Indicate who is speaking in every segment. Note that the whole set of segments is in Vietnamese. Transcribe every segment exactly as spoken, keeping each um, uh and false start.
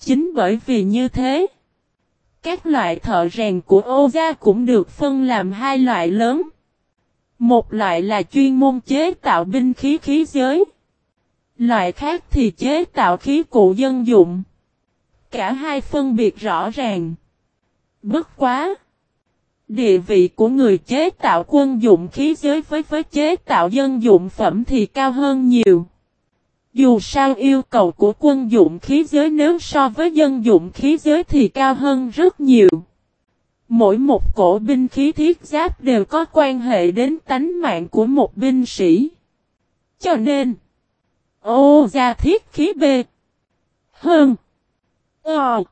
Speaker 1: Chính bởi vì như thế, các loại thợ rèn của Ô gia cũng được phân làm hai loại lớn. Một loại là chuyên môn chế tạo binh khí khí giới. Loại khác thì chế tạo khí cụ dân dụng. Cả hai phân biệt rõ ràng. Bất quá! Địa vị của người chế tạo quân dụng khí giới với với chế tạo dân dụng phẩm thì cao hơn nhiều. Dù sao yêu cầu của quân dụng khí giới nếu so với dân dụng khí giới thì cao hơn rất nhiều. Mỗi một cổ binh khí thiết giáp đều có quan hệ đến tánh mạng của một binh sĩ. Cho nên, Ô gia thiết khí B hơn Ờ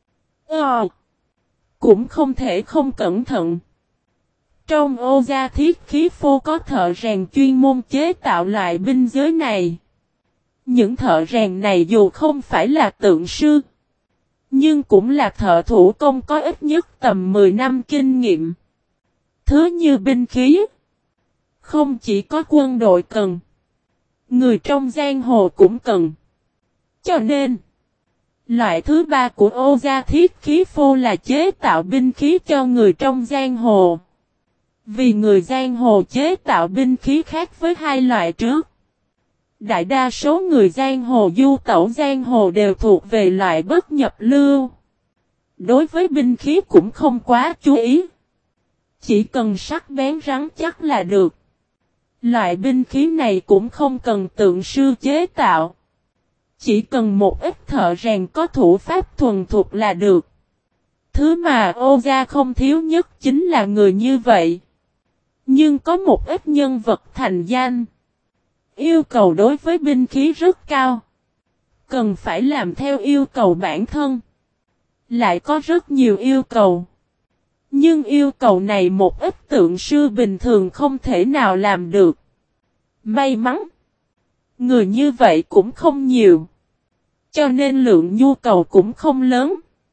Speaker 1: Ờ cũng không thể không cẩn thận. Trong Ô gia thiết khí phô có thợ rèn chuyên môn chế tạo loại binh giới này. Những thợ rèn này dù không phải là tượng sư, nhưng cũng là thợ thủ công có ít nhất tầm mười năm kinh nghiệm. Thứ như binh khí, không chỉ có quân đội cần, người trong giang hồ cũng cần. Cho nên, loại thứ ba của Ô gia thiết khí phô là chế tạo binh khí cho người trong giang hồ. Vì người giang hồ chế tạo binh khí khác với hai loại trước. Đại đa số người giang hồ du tẩu giang hồ đều thuộc về loại bất nhập lưu. Đối với binh khí cũng không quá chú ý. Chỉ cần sắc bén rắn chắc là được. Loại binh khí này cũng không cần tượng sư chế tạo. Chỉ cần một ít thợ rèn có thủ pháp thuần thục là được. Thứ mà Ô gia không thiếu nhất chính là người như vậy. Nhưng có một ít nhân vật thành danh. Yêu cầu đối với binh khí rất cao. Cần phải làm theo yêu cầu bản thân. Lại có rất nhiều yêu cầu. Nhưng yêu cầu này một ít tượng sư bình thường không thể nào làm được. May mắn. Người như vậy cũng không nhiều. Cho nên lượng nhu cầu cũng không lớn.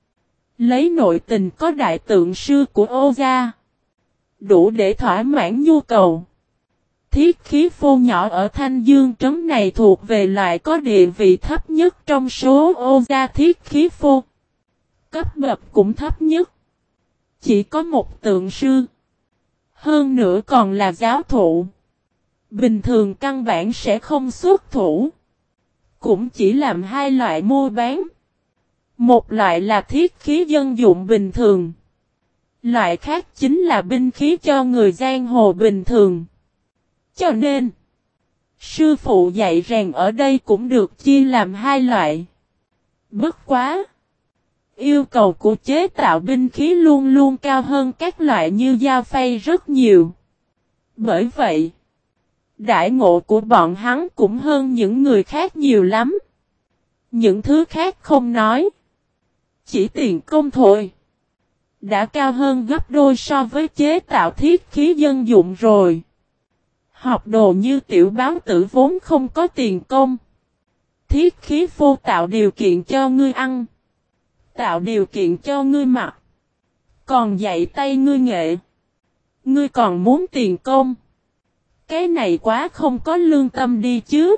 Speaker 1: Lấy nội tình có đại tượng sư của Ô gia. Đủ để thỏa mãn nhu cầu. Thiết khí phô nhỏ ở Thanh Dương trấn này thuộc về loại có địa vị thấp nhất trong số Ô gia thiết khí phô. Cấp bậc cũng thấp nhất. Chỉ có một tượng sư. Hơn nữa còn là giáo thụ. Bình thường căn bản sẽ không xuất thủ. Cũng chỉ làm hai loại mua bán. Một loại là thiết khí dân dụng bình thường. Loại khác chính là binh khí cho người giang hồ bình thường. Cho nên, sư phụ dạy rèn ở đây cũng được chia làm hai loại. Bất quá! Yêu cầu của chế tạo binh khí luôn luôn cao hơn các loại như dao phay rất nhiều. Bởi vậy, đại ngộ của bọn hắn cũng hơn những người khác nhiều lắm. Những thứ khác không nói. Chỉ tiền công thôi. Đã cao hơn gấp đôi so với chế tạo thiết khí dân dụng rồi. Học đồ như tiểu báo tử vốn không có tiền công. Thiết khí phô tạo điều kiện cho ngươi ăn. Tạo điều kiện cho ngươi mặc. Còn dạy tay ngươi nghệ. Ngươi còn muốn tiền công. Cái này quá không có lương tâm đi chứ.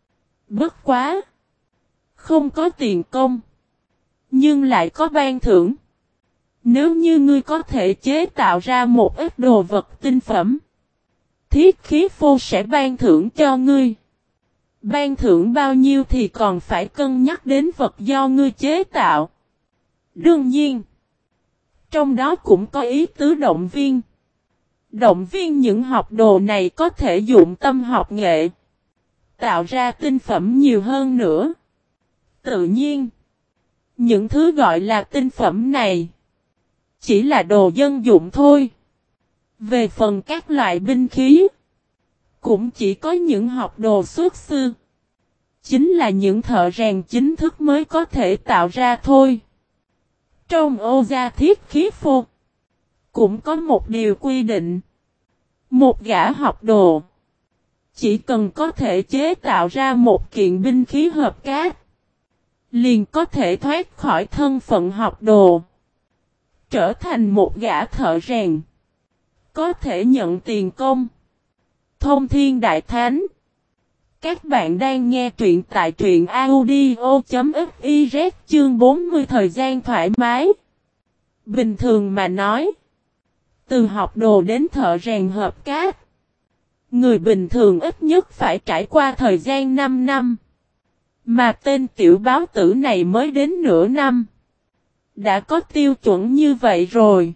Speaker 1: Bất quá. Không có tiền công. Nhưng lại có ban thưởng. Nếu như ngươi có thể chế tạo ra một ít đồ vật tinh phẩm. Thiết khí phô sẽ ban thưởng cho ngươi. Ban thưởng bao nhiêu thì còn phải cân nhắc đến vật do ngươi chế tạo. Đương nhiên, trong đó cũng có ý tứ động viên. Động viên những học đồ này có thể dụng tâm học nghệ. Tạo ra tinh phẩm nhiều hơn nữa. Tự nhiên, những thứ gọi là tinh phẩm này chỉ là đồ dân dụng thôi. Về phần các loại binh khí, cũng chỉ có những học đồ xuất sư. Chính là những thợ rèn chính thức mới có thể tạo ra thôi. Trong Ô gia thiết khí phô, cũng có một điều quy định. Một gã học đồ, chỉ cần có thể chế tạo ra một kiện binh khí hợp cát, liền có thể thoát khỏi thân phận học đồ. Trở thành một gã thợ rèn. Có thể nhận tiền công. Thông thiên đại thánh. Các bạn đang nghe truyện tại truyện audio.fiz chương bốn mươi thời gian thoải mái. Bình thường mà nói, từ học đồ đến thợ rèn hợp cát, người bình thường ít nhất phải trải qua thời gian năm năm. Mà tên tiểu báo tử này mới đến nửa năm. Đã có tiêu chuẩn như vậy rồi.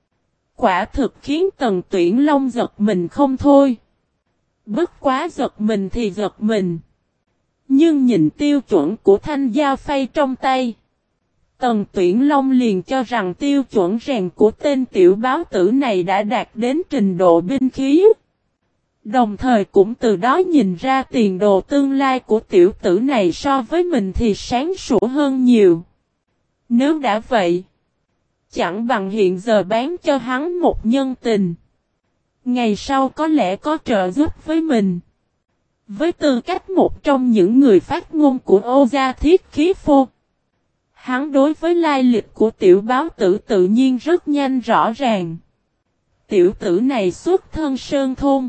Speaker 1: Quả thực khiến Tần Tuyển Long giật mình không thôi. Bất quá giật mình thì giật mình. Nhưng nhìn tiêu chuẩn của thanh dao phay trong tay, Tần Tuyển Long liền cho rằng tiêu chuẩn rèn của tên tiểu báo tử này đã đạt đến trình độ binh khí. Đồng thời cũng từ đó nhìn ra tiền đồ tương lai của tiểu tử này so với mình thì sáng sủa hơn nhiều. Nếu đã vậy, chẳng bằng hiện giờ bán cho hắn một nhân tình. Ngày sau có lẽ có trợ giúp với mình. Với tư cách một trong những người phát ngôn của Ô Gia Thiết Khí Phô, hắn đối với lai lịch của tiểu báo tử tự nhiên rất nhanh rõ ràng. Tiểu tử này xuất thân sơn thôn.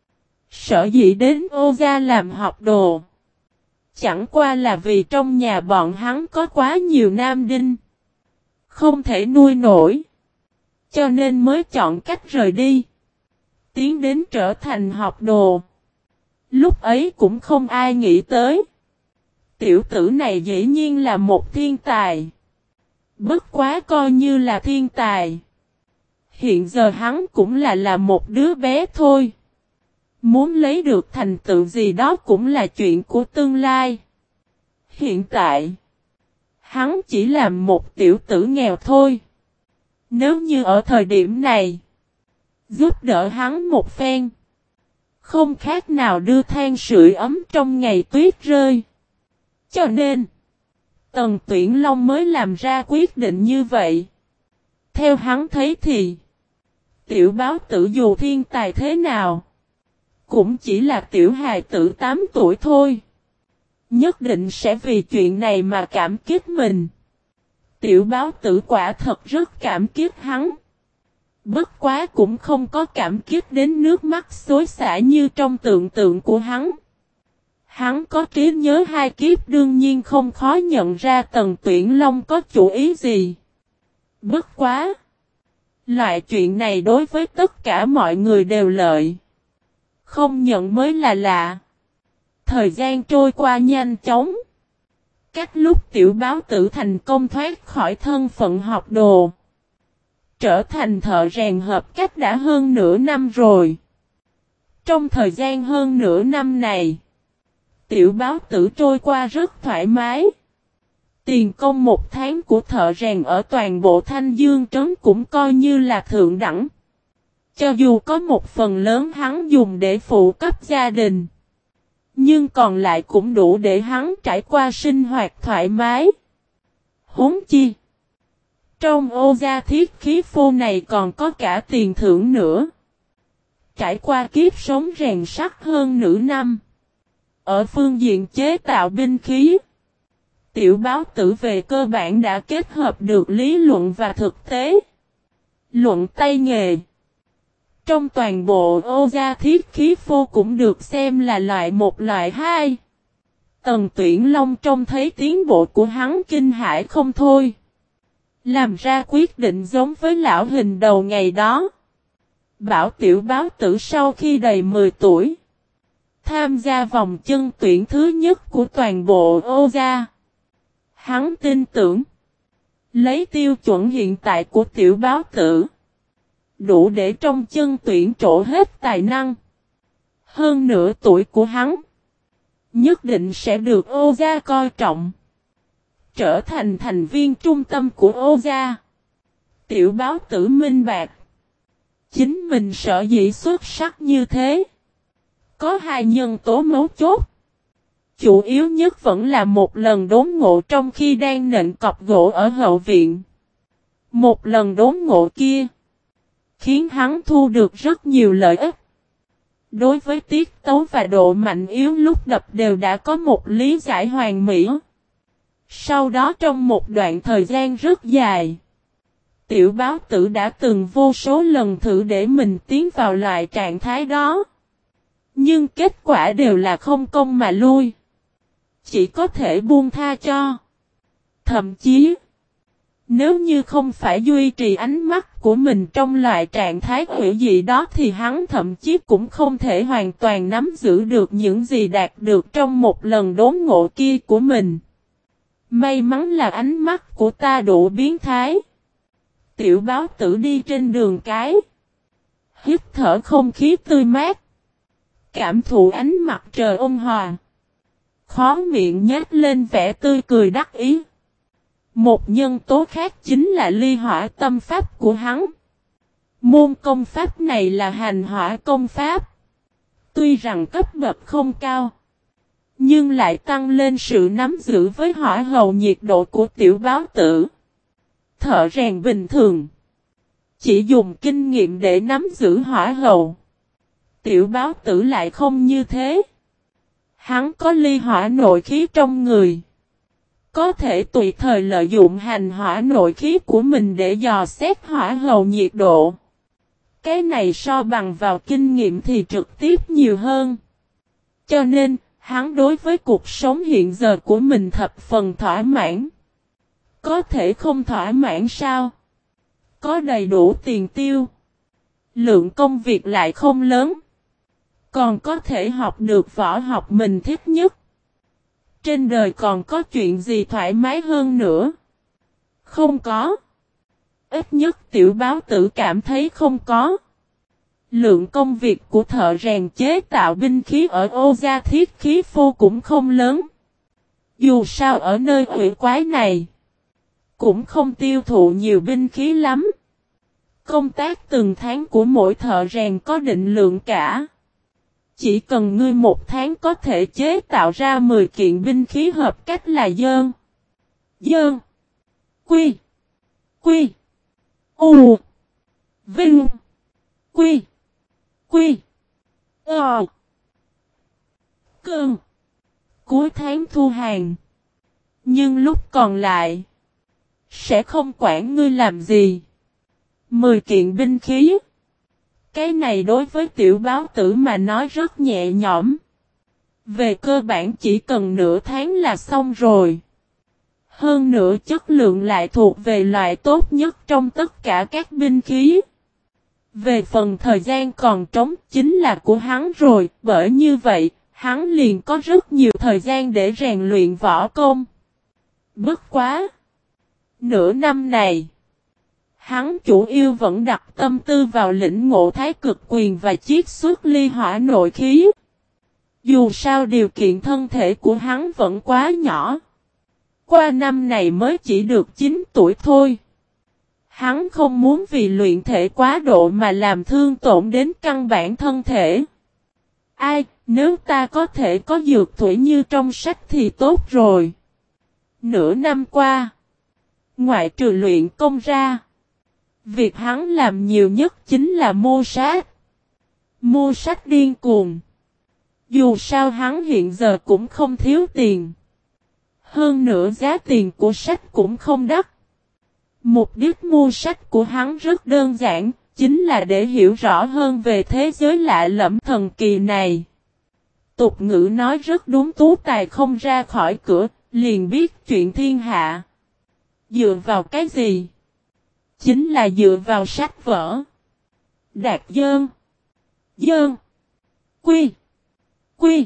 Speaker 1: Sở dĩ đến Ô Gia làm học đồ, chẳng qua là vì trong nhà bọn hắn có quá nhiều nam đinh, không thể nuôi nổi, cho nên mới chọn cách rời đi, tiến đến trở thành học đồ. Lúc ấy cũng không ai nghĩ tới, tiểu tử này dĩ nhiên là một thiên tài. Bất quá coi như là thiên tài, hiện giờ hắn cũng là là một đứa bé thôi. Muốn lấy được thành tựu gì đó cũng là chuyện của tương lai. Hiện tại, hắn chỉ là một tiểu tử nghèo thôi. Nếu như ở thời điểm này, giúp đỡ hắn một phen, không khác nào đưa than sưởi ấm trong ngày tuyết rơi. Cho nên, Tần Tuyển Long mới làm ra quyết định như vậy. Theo hắn thấy thì, tiểu báo tử dù thiên tài thế nào, cũng chỉ là tiểu hài tử tám tuổi thôi. Nhất định sẽ vì chuyện này mà cảm kích mình. Tiểu báo tử quả thật rất cảm kích hắn. Bất quá cũng không có cảm kích đến nước mắt xối xả như trong tưởng tượng của hắn. Hắn có trí nhớ hai kiếp đương nhiên không khó nhận ra Tần Tuyển Long có chủ ý gì. Bất quá, loại chuyện này đối với tất cả mọi người đều lợi. Không nhận mới là lạ. Thời gian trôi qua nhanh chóng. Cách lúc tiểu báo tử thành công thoát khỏi thân phận học đồ, trở thành thợ rèn hợp cách đã hơn nửa năm rồi. Trong thời gian hơn nửa năm này, tiểu báo tử trôi qua rất thoải mái. Tiền công một tháng của thợ rèn ở toàn bộ Thanh Dương Trấn cũng coi như là thượng đẳng. Cho dù có một phần lớn hắn dùng để phụ cấp gia đình, nhưng còn lại cũng đủ để hắn trải qua sinh hoạt thoải mái. Huống chi, trong Ô Gia Thiết Khí Phô này còn có cả tiền thưởng nữa. Trải qua kiếp sống rèn sắt hơn nửa năm, ở phương diện chế tạo binh khí, tiểu báo tử về cơ bản đã kết hợp được lý luận và thực tế. Luận tay nghề, trong toàn bộ Ô Gia Thiết Khí Phô cũng được xem là loại một loại hai. Tần Tuyển Long trông thấy tiến bộ của hắn kinh hãi không thôi. Làm ra quyết định giống với lão hình đầu ngày đó. Bảo tiểu báo tử sau khi đầy mười tuổi, tham gia vòng chân tuyển thứ nhất của toàn bộ Ô Gia. Hắn tin tưởng, lấy tiêu chuẩn hiện tại của tiểu báo tử, đủ để trong chân tuyển trổ hết tài năng. Hơn nửa tuổi của hắn, nhất định sẽ được Ô Gia coi trọng, trở thành thành viên trung tâm của Ô Gia. Tiểu báo tử minh bạc, chính mình sở dĩ xuất sắc như thế, có hai nhân tố mấu chốt. Chủ yếu nhất vẫn là một lần đốn ngộ trong khi đang nện cọc gỗ ở hậu viện. Một lần đốn ngộ kia, khiến hắn thu được rất nhiều lợi ích. Đối với tiết tấu và độ mạnh yếu lúc đập đều đã có một lý giải hoàn mỹ. Sau đó trong một đoạn thời gian rất dài, tiểu báo tử đã từng vô số lần thử để mình tiến vào loại trạng thái đó. Nhưng kết quả đều là không công mà lui. Chỉ có thể buông tha cho. Thậm chí, nếu như không phải duy trì ánh mắt của mình trong loại trạng thái hủy dị đó thì hắn thậm chí cũng không thể hoàn toàn nắm giữ được những gì đạt được trong một lần đốn ngộ kia của mình. May mắn là ánh mắt của ta đủ biến thái. Tiểu báo tử đi trên đường cái. Hít thở không khí tươi mát. Cảm thụ ánh mặt trời ôn hòa. Khóe miệng nhếch lên vẻ tươi cười đắc ý. Một nhân tố khác chính là ly hỏa tâm pháp của hắn. Môn công pháp này là hành hỏa công pháp. Tuy rằng cấp bậc không cao, nhưng lại tăng lên sự nắm giữ với hỏa hầu nhiệt độ của tiểu báo tử. Thợ rèn bình thường chỉ dùng kinh nghiệm để nắm giữ hỏa hầu. Tiểu báo tử lại không như thế. Hắn có ly hỏa nội khí trong người. Có thể tùy thời lợi dụng hành hỏa nội khí của mình để dò xét hỏa hầu nhiệt độ. Cái này so bằng vào kinh nghiệm thì trực tiếp nhiều hơn. Cho nên, hắn đối với cuộc sống hiện giờ của mình thập phần thỏa mãn. Có thể không thỏa mãn sao? Có đầy đủ tiền tiêu. Lượng công việc lại không lớn. Còn có thể học được võ học mình thích nhất. Trên đời còn có chuyện gì thoải mái hơn nữa? Không có. Ít nhất tiểu báo tử cảm thấy không có. Lượng công việc của thợ rèn chế tạo binh khí ở Ô Gia Thiết Khí Phô cũng không lớn. Dù sao ở nơi quỷ quái này, cũng không tiêu thụ nhiều binh khí lắm. Công tác từng tháng của mỗi thợ rèn có định lượng cả. Chỉ cần ngươi một tháng có thể chế tạo ra mười kiện binh khí hợp cách là dơn. Dơn. Quy. Quy. U. Vinh. Quy. Quy. Ờ. Cơn. Cuối tháng thu hàng. Nhưng lúc còn lại, sẽ không quản ngươi làm gì. Mười kiện binh khí. Cái này đối với tiểu báo tử mà nói rất nhẹ nhõm. Về cơ bản chỉ cần nửa tháng là xong rồi. Hơn nữa chất lượng lại thuộc về loại tốt nhất trong tất cả các binh khí. Về phần thời gian còn trống chính là của hắn rồi, bởi như vậy, hắn liền có rất nhiều thời gian để rèn luyện võ công. Bất quá! Nửa năm này, hắn chủ yếu vẫn đặt tâm tư vào lĩnh ngộ thái cực quyền và chiết xuất ly hỏa nội khí. Dù sao điều kiện thân thể của hắn vẫn quá nhỏ. Qua năm này mới chỉ được chín tuổi thôi. Hắn không muốn vì luyện thể quá độ mà làm thương tổn đến căn bản thân thể. Ai, nếu ta có thể có dược thủy như trong sách thì tốt rồi. Nửa năm qua, ngoại trừ luyện công ra, việc hắn làm nhiều nhất chính là mua sách. Mua sách điên cuồng. Dù sao hắn hiện giờ cũng không thiếu tiền. Hơn nữa giá tiền của sách cũng không đắt. Mục đích mua sách của hắn rất đơn giản, chính là để hiểu rõ hơn về thế giới lạ lẫm thần kỳ này. Tục ngữ nói rất đúng, tú tài không ra khỏi cửa, liền biết chuyện thiên hạ. Dựa vào cái gì? Chính là dựa vào sách vở. Đạt dơn. Dơn. Quy. Quy.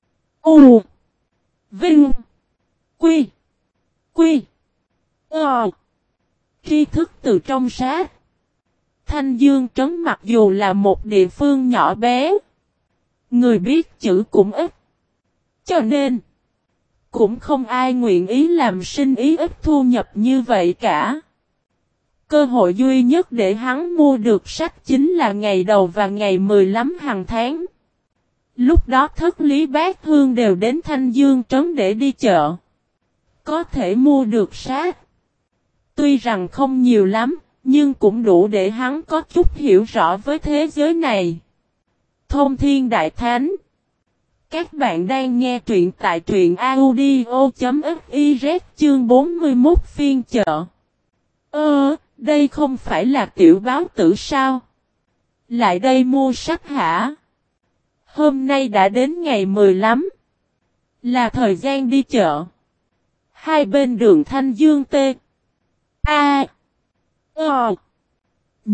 Speaker 1: U. Vinh. Quy. Quy. Ờ. Tri thức từ trong sách. Thanh Dương Trấn mặc dù là một địa phương nhỏ bé, người biết chữ cũng ít. Cho nên, cũng không ai nguyện ý làm sinh ý ít thu nhập như vậy cả. Cơ hội duy nhất để hắn mua được sách chính là ngày đầu và ngày mười lăm hàng tháng. Lúc đó Thất Lý Bát Hương đều đến Thanh Dương Trấn để đi chợ. Có thể mua được sách. Tuy rằng không nhiều lắm, nhưng cũng đủ để hắn có chút hiểu rõ với thế giới này. Thông Thiên Đại Thánh. Các bạn đang nghe truyện tại truyện audio.fiz chương bốn mươi mốt phiên chợ. Ơ, đây không phải là tiểu báo tử sao? Lại đây mua sách hả? Hôm nay đã đến ngày mười lăm. Là thời gian đi chợ. Hai bên đường Thanh Dương T. A. Ờ. B.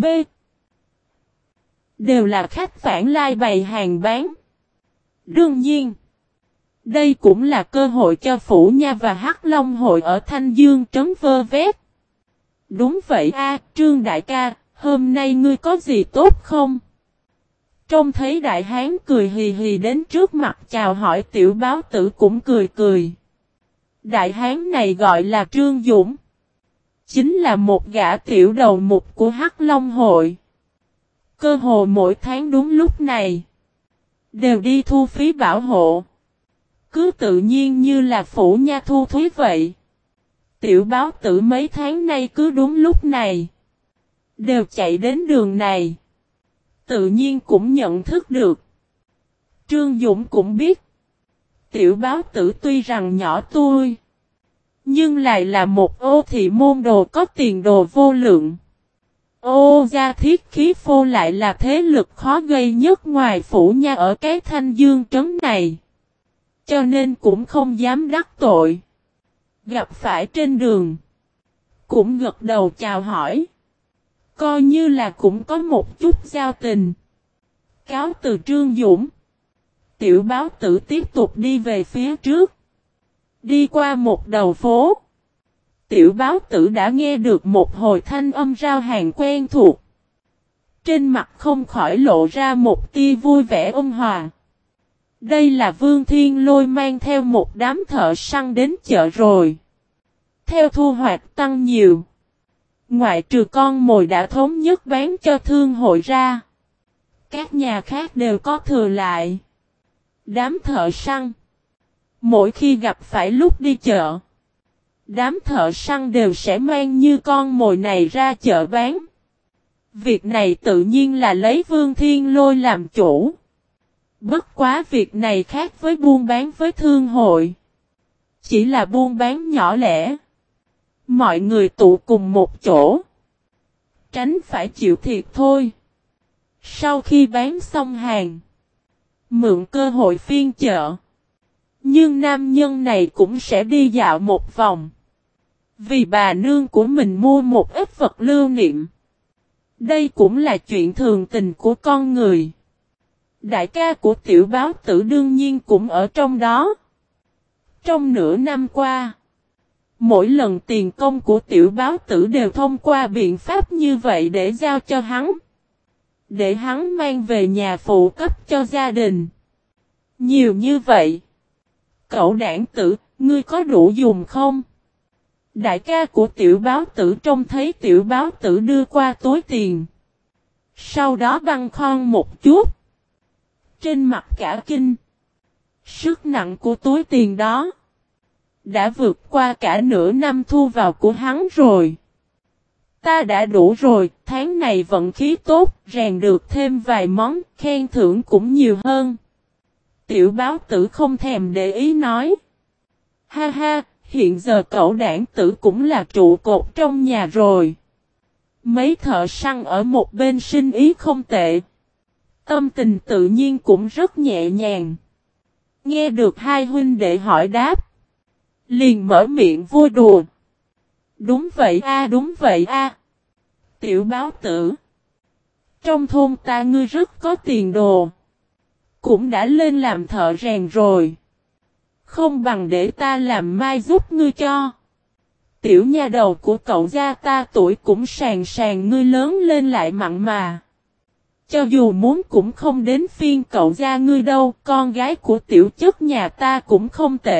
Speaker 1: Đều là khách phản lai bày hàng bán. Đương nhiên, đây cũng là cơ hội cho Phủ Nha và Hắc Long hội ở Thanh Dương trấn vơ vét. Đúng vậy a, Trương đại ca, hôm nay ngươi có gì tốt không? Trông thấy đại hán cười hì hì đến trước mặt chào hỏi, tiểu báo tử cũng cười cười. Đại hán này gọi là Trương Dũng. Chính là một gã tiểu đầu mục của Hắc Long hội. Cơ hồ mỗi tháng đúng lúc này đều đi thu phí bảo hộ. Cứ tự nhiên như là Phủ Nha thu thuế vậy. Tiểu báo tử mấy tháng nay cứ đúng lúc này đều chạy đến đường này. Tự nhiên cũng nhận thức được. Trương Dũng cũng biết. Tiểu báo tử tuy rằng nhỏ tuổi, nhưng lại là một ô thị môn đồ có tiền đồ vô lượng. Ô gia thiết khí phô lại là thế lực khó gây nhất ngoài Phủ Nha ở cái Thanh Dương trấn này. Cho nên cũng không dám đắc tội. Gặp phải trên đường, cũng gật đầu chào hỏi. Coi như là cũng có một chút giao tình. Cáo từ Trương Dũng, tiểu báo tử tiếp tục đi về phía trước. Đi qua một đầu phố, tiểu báo tử đã nghe được một hồi thanh âm rao hàng quen thuộc. Trên mặt không khỏi lộ ra một tia vui vẻ ôn hòa. Đây là Vương Thiên Lôi mang theo một đám thợ săn đến chợ rồi. Theo thu hoạch tăng nhiều, ngoại trừ con mồi đã thống nhất bán cho thương hội ra, các nhà khác đều có thừa lại. Đám thợ săn, mỗi khi gặp phải lúc đi chợ, đám thợ săn đều sẽ mang như con mồi này ra chợ bán. Việc này tự nhiên là lấy Vương Thiên Lôi làm chủ. Bất quá việc này khác với buôn bán với thương hội. Chỉ là buôn bán nhỏ lẻ. Mọi người tụ cùng một chỗ, tránh phải chịu thiệt thôi. Sau khi bán xong hàng, mượn cơ hội phiên chợ, nhưng nam nhân này cũng sẽ đi dạo một vòng. Vì bà nương của mình mua một ít vật lưu niệm. Đây cũng là chuyện thường tình của con người. Đại ca của tiểu báo tử đương nhiên cũng ở trong đó. Trong nửa năm qua, mỗi lần tiền công của tiểu báo tử đều thông qua biện pháp như vậy để giao cho hắn. Để hắn mang về nhà phụ cấp cho gia đình. Nhiều như vậy. Cậu đảng tử, ngươi có đủ dùng không? Đại ca của tiểu báo tử trông thấy tiểu báo tử đưa qua túi tiền. Sau đó băng khoăn một chút. Trên mặt cả kinh. Sức nặng của túi tiền đó đã vượt qua cả nửa năm thu vào của hắn rồi. Ta đã đủ rồi, tháng này vận khí tốt, rèn được thêm vài món, khen thưởng cũng nhiều hơn. Tiểu báo tử không thèm để ý nói. Ha ha, hiện giờ cậu đảng tử cũng là trụ cột trong nhà rồi. Mấy thợ săn ở một bên sinh ý không tệ. Tâm tình tự nhiên cũng rất nhẹ nhàng. Nghe được hai huynh đệ hỏi đáp, liền mở miệng vui đùa. Đúng vậy a, đúng vậy a. Tiểu báo tử, trong thôn ta ngươi rất có tiền đồ. Cũng đã lên làm thợ rèn rồi. Không bằng để ta làm mai giúp ngươi cho. Tiểu nha đầu của cậu gia ta tuổi cũng sàn sàn ngươi lớn lên lại mặn mà. Cho dù muốn cũng không đến phiên cậu gia ngươi đâu, con gái của tiểu chất nhà ta cũng không tệ.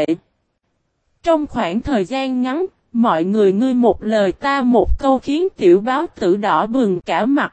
Speaker 1: Trong khoảng thời gian ngắn, mọi người ngươi một lời ta một câu khiến tiểu báo tử đỏ bừng cả mặt.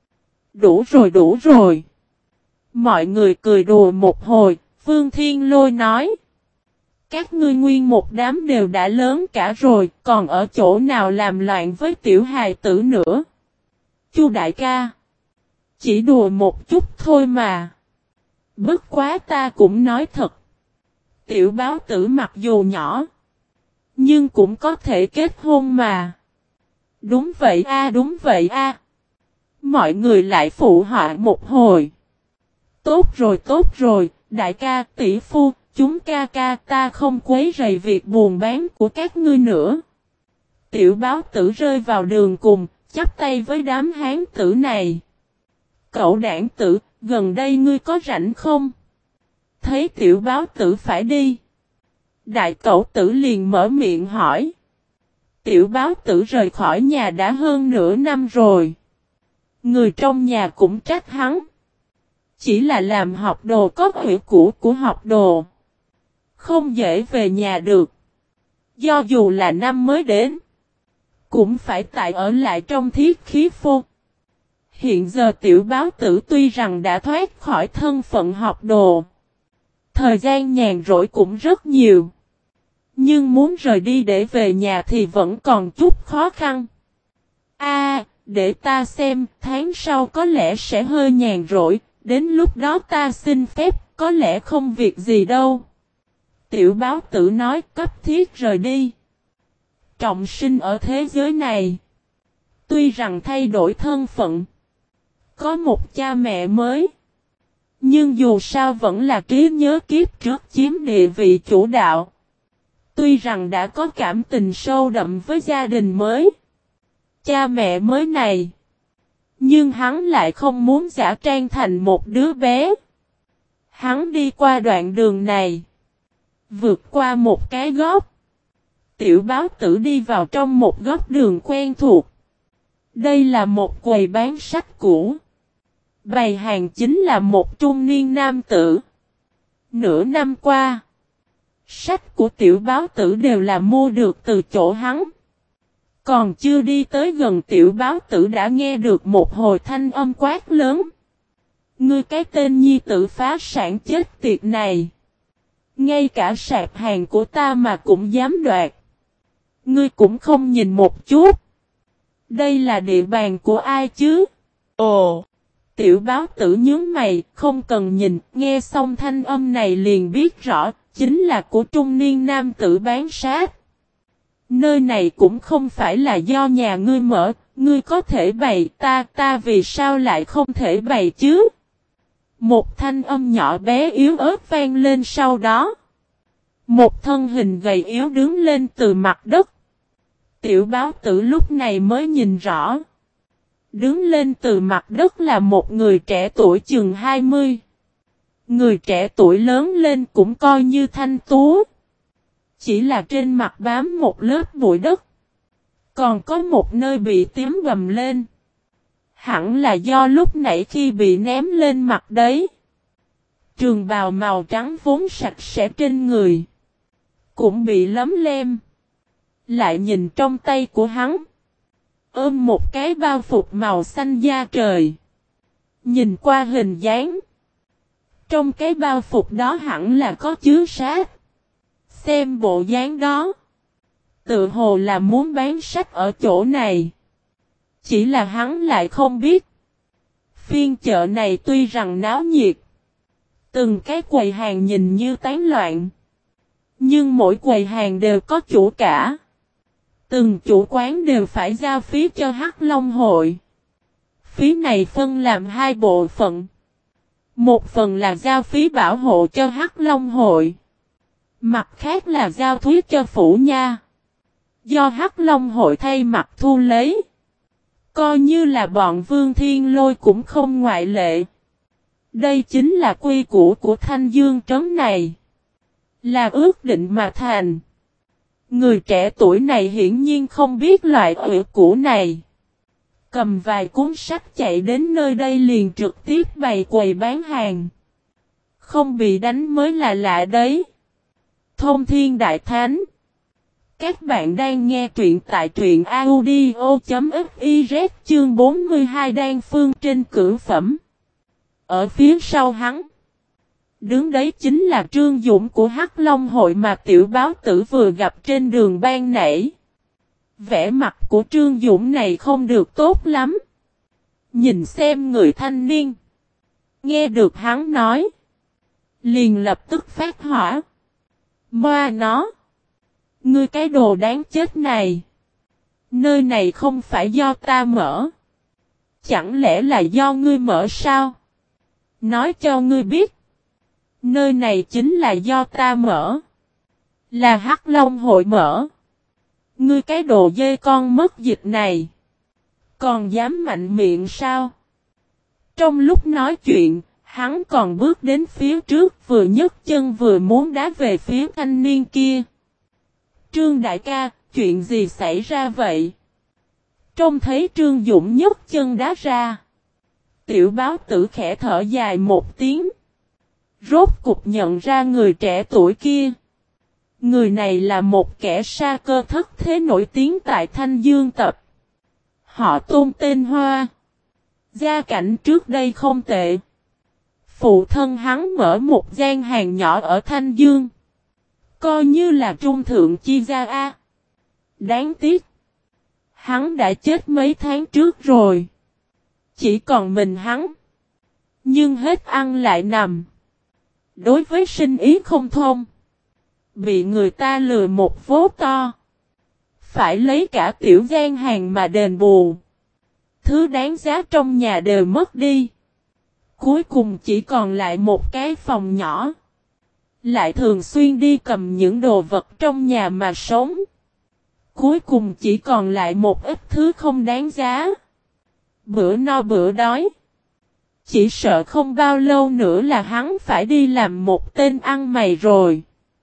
Speaker 1: Đủ rồi đủ rồi. Mọi người cười đùa một hồi, Vương Thiên Lôi nói. Các ngươi nguyên một đám đều đã lớn cả rồi, còn ở chỗ nào làm loạn với tiểu hài tử nữa. Chu đại ca, chỉ đùa một chút thôi mà. Bất quá ta cũng nói thật. Tiểu báo tử mặc dù nhỏ, nhưng cũng có thể kết hôn mà. Đúng vậy a, đúng vậy a. Mọi người lại phụ họa một hồi. Tốt rồi tốt rồi, đại ca, tỷ phu, chúng ca ca ta không quấy rầy việc buôn bán của các ngươi nữa. Tiểu báo tử rơi vào đường cùng, chắp tay với đám hán tử này. Cậu đảng tử, gần đây ngươi có rảnh không? Thấy tiểu báo tử phải đi. Đại cậu tử liền mở miệng hỏi. Tiểu báo tử rời khỏi nhà đã hơn nửa năm rồi. Người trong nhà cũng trách hắn. Chỉ là làm học đồ có ủy cũ của học đồ. Không dễ về nhà được. Do dù là năm mới đến. Cũng phải tại ở lại trong thiết khí phô. Hiện giờ tiểu báo tử tuy rằng đã thoát khỏi thân phận học đồ. Thời gian nhàn rỗi cũng rất nhiều. Nhưng muốn rời đi để về nhà thì vẫn còn chút khó khăn. A, để ta xem, tháng sau có lẽ sẽ hơi nhàn rỗi, đến lúc đó ta xin phép, có lẽ không việc gì đâu. Tiểu báo tử nói cấp thiết rời đi. Trọng sinh ở thế giới này. Tuy rằng thay đổi thân phận. Có một cha mẹ mới. Nhưng dù sao vẫn là trí nhớ kiếp trước chiếm địa vị chủ đạo. Tuy rằng đã có cảm tình sâu đậm với gia đình mới. Cha mẹ mới này. Nhưng hắn lại không muốn giả trang thành một đứa bé. Hắn đi qua đoạn đường này. Vượt qua một cái góc. Tiểu báo tử đi vào trong một góc đường quen thuộc. Đây là một quầy bán sách cũ. Bày hàng chính là một trung niên nam tử. Nửa năm qua, sách của tiểu báo tử đều là mua được từ chỗ hắn. Còn chưa đi tới gần tiểu báo tử đã nghe được một hồi thanh âm quát lớn. Ngươi cái tên nhi tử phá sản chết tiệt này. Ngay cả sạp hàng của ta mà cũng dám đoạt. Ngươi cũng không nhìn một chút. Đây là địa bàn của ai chứ? Ồ! Tiểu báo tử nhướng mày, không cần nhìn, nghe xong thanh âm này liền biết rõ, chính là của trung niên nam tử bán sát. Nơi này cũng không phải là do nhà ngươi mở, ngươi có thể bày ta, ta vì sao lại không thể bày chứ? Một thanh âm nhỏ bé yếu ớt vang lên sau đó. Một thân hình gầy yếu đứng lên từ mặt đất. Tiểu báo tử lúc này mới nhìn rõ. Đứng lên từ mặt đất là một người trẻ tuổi chừng hai mươi. Người trẻ tuổi lớn lên cũng coi như thanh tú. Chỉ là trên mặt bám một lớp bụi đất. Còn có một nơi bị tím gầm lên. Hẳn là do lúc nãy khi bị ném lên mặt đấy. Trường bào màu trắng vốn sạch sẽ trên người. Cũng bị lấm lem. Lại nhìn trong tay của hắn. Ôm một cái bao phục màu xanh da trời. Nhìn qua hình dáng. Trong cái bao phục đó hẳn là có chứa sát. Xem bộ dáng đó. Tự hồ là muốn bán sách ở chỗ này. Chỉ là hắn lại không biết. Phiên chợ này tuy rằng náo nhiệt. Từng cái quầy hàng nhìn như tán loạn. Nhưng mỗi quầy hàng đều có chủ cả. Từng chủ quán đều phải giao phí cho Hắc Long hội. Phí này phân làm hai bộ phận. Một phần là giao phí bảo hộ cho Hắc Long hội. Mặt khác là giao thuyết cho phủ nha. Do Hắc Long hội thay mặt thu lấy. Coi như là bọn Vương Thiên Lôi cũng không ngoại lệ. Đây chính là quy củ của Thanh Dương trấn này. Là ước định mà thành. Người trẻ tuổi này hiển nhiên không biết loại ủy củ này. Cầm vài cuốn sách chạy đến nơi đây liền trực tiếp bày quầy bán hàng. Không bị đánh mới là lạ đấy. Thông Thiên Đại Thánh. Các bạn đang nghe truyện tại truyện audio.fiz chương bốn mươi hai Đan Phương trên cửu phẩm. Ở phía sau hắn. Đứng đấy chính là Trương Dũng của Hắc Long hội mà tiểu báo tử vừa gặp trên đường ban nãy. Vẻ mặt của Trương Dũng này không được tốt lắm. Nhìn xem người thanh niên. Nghe được hắn nói. Liền lập tức phát hỏa. Moa nó. Ngươi cái đồ đáng chết này. Nơi này không phải do ta mở. Chẳng lẽ là do ngươi mở sao? Nói cho ngươi biết. Nơi này chính là do ta mở. Là Hắc Long hội mở. Ngươi cái đồ dê con mất dịch này. Còn dám mạnh miệng sao? Trong lúc nói chuyện, hắn còn bước đến phía trước vừa nhấc chân vừa muốn đá về phía thanh niên kia. Trương đại ca, chuyện gì xảy ra vậy? Trông thấy Trương Dũng nhấc chân đá ra. Tiểu báo tử khẽ thở dài một tiếng. Rốt cục nhận ra người trẻ tuổi kia. Người này là một kẻ sa cơ thất thế nổi tiếng tại Thanh Dương Tập. Họ Tôn tên Hoa. Gia cảnh trước đây không tệ. Phụ thân hắn mở một gian hàng nhỏ ở Thanh Dương. Coi như là trung thượng chi gia A. Đáng tiếc. Hắn đã chết mấy tháng trước rồi. Chỉ còn mình hắn. Nhưng hết ăn lại nằm. Đối với sinh ý không thông. Bị người ta lừa một vố to. Phải lấy cả tiểu gian hàng mà đền bù. Thứ đáng giá trong nhà đều mất đi. Cuối cùng chỉ còn lại một cái phòng nhỏ. Lại thường xuyên đi cầm những đồ vật trong nhà mà sống. Cuối cùng chỉ còn lại một ít thứ không đáng giá. Bữa no bữa đói. Chỉ sợ không bao lâu nữa là hắn phải đi làm một tên ăn mày rồi.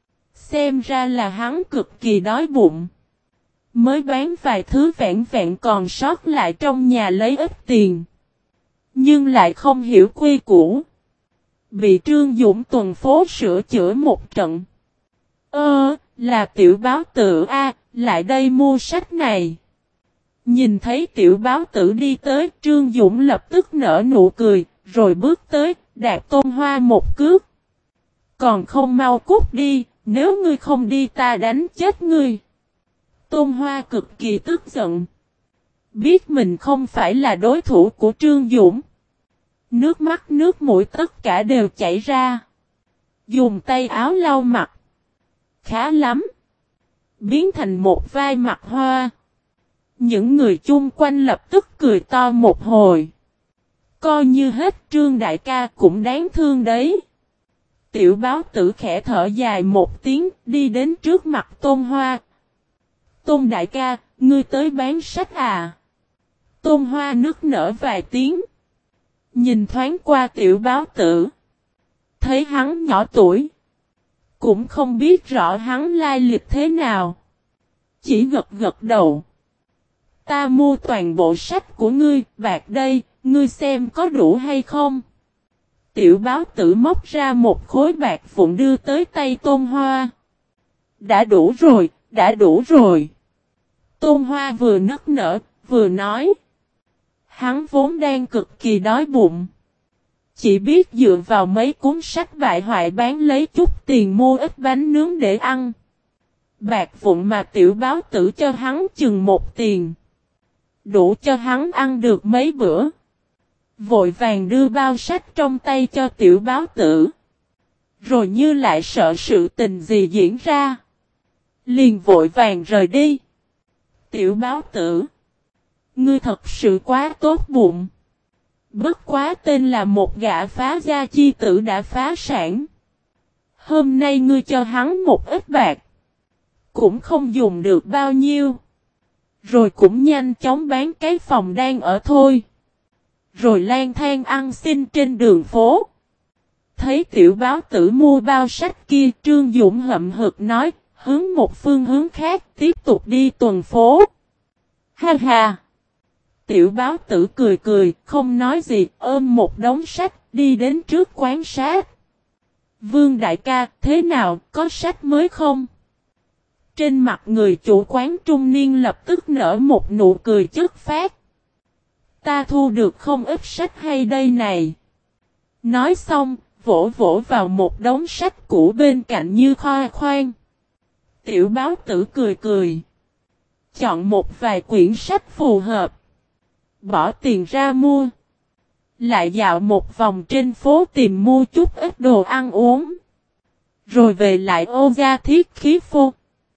Speaker 1: Xem ra là hắn cực kỳ đói bụng. Mới bán vài thứ vẹn vẹn còn sót lại trong nhà lấy ít tiền. Nhưng lại không hiểu quy củ. Bị Trương Dũng tuần phố sửa chữa một trận. Ơ, là tiểu báo tử A, lại đây mua sách này. Nhìn thấy tiểu báo tử đi tới, Trương Dũng lập tức nở nụ cười, rồi bước tới, đạp Tôn Hoa một cước. Còn không mau cút đi, nếu ngươi không đi ta đánh chết ngươi. Tôn Hoa cực kỳ tức giận. Biết mình không phải là đối thủ của Trương Dũng. Nước mắt nước mũi tất cả đều chảy ra. Dùng tay áo lau mặt. Khá lắm. Biến thành một vai mặt hoa. Những người chung quanh lập tức cười to một hồi. Coi như hết Trương đại ca cũng đáng thương đấy. Tiểu báo tử khẽ thở dài một tiếng đi đến trước mặt Tôn Hoa. Tôn đại ca, ngươi tới bán sách à? Tôn Hoa nức nở vài tiếng. Nhìn thoáng qua tiểu báo tử. Thấy hắn nhỏ tuổi. Cũng không biết rõ hắn lai lịch thế nào. Chỉ gật gật đầu. Ta mua toàn bộ sách của ngươi, bạc đây, ngươi xem có đủ hay không? Tiểu báo tử móc ra một khối bạc vụn đưa tới tay Tôn Hoa. Đã đủ rồi, đã đủ rồi. Tôn Hoa vừa nức nở, vừa nói. Hắn vốn đang cực kỳ đói bụng. Chỉ biết dựa vào mấy cuốn sách bại hoại bán lấy chút tiền mua ít bánh nướng để ăn. Bạc vụn mà tiểu báo tử cho hắn chừng một tiền. Đủ cho hắn ăn được mấy bữa. Vội vàng đưa bao sách trong tay cho tiểu báo tử. Rồi như lại sợ sự tình gì diễn ra. Liền vội vàng rời đi. Tiểu báo tử. Ngươi thật sự quá tốt bụng. Bất quá tên là một gã phá gia chi tử đã phá sản. Hôm nay ngươi cho hắn một ít bạc. Cũng không dùng được bao nhiêu. Rồi cũng nhanh chóng bán cái phòng đang ở thôi. Rồi lang thang ăn xin trên đường phố. Thấy tiểu báo tử mua bao sách kia, Trương Dũng hậm hực nói, hướng một phương hướng khác tiếp tục đi tuần phố. Ha ha! Tiểu báo tử cười cười, không nói gì, ôm một đống sách, đi đến trước quán sách. Vương đại ca, thế nào, có sách mới không? Trên mặt người chủ quán trung niên lập tức nở một nụ cười chất phát. Ta thu được không ít sách hay đây này. Nói xong, vỗ vỗ vào một đống sách cũ bên cạnh như khoa khoan. Tiểu báo tử cười cười. Chọn một vài quyển sách phù hợp. Bỏ tiền ra mua. Lại dạo một vòng trên phố tìm mua chút ít đồ ăn uống. Rồi về lại Ô Gia Thiết Khí Phô.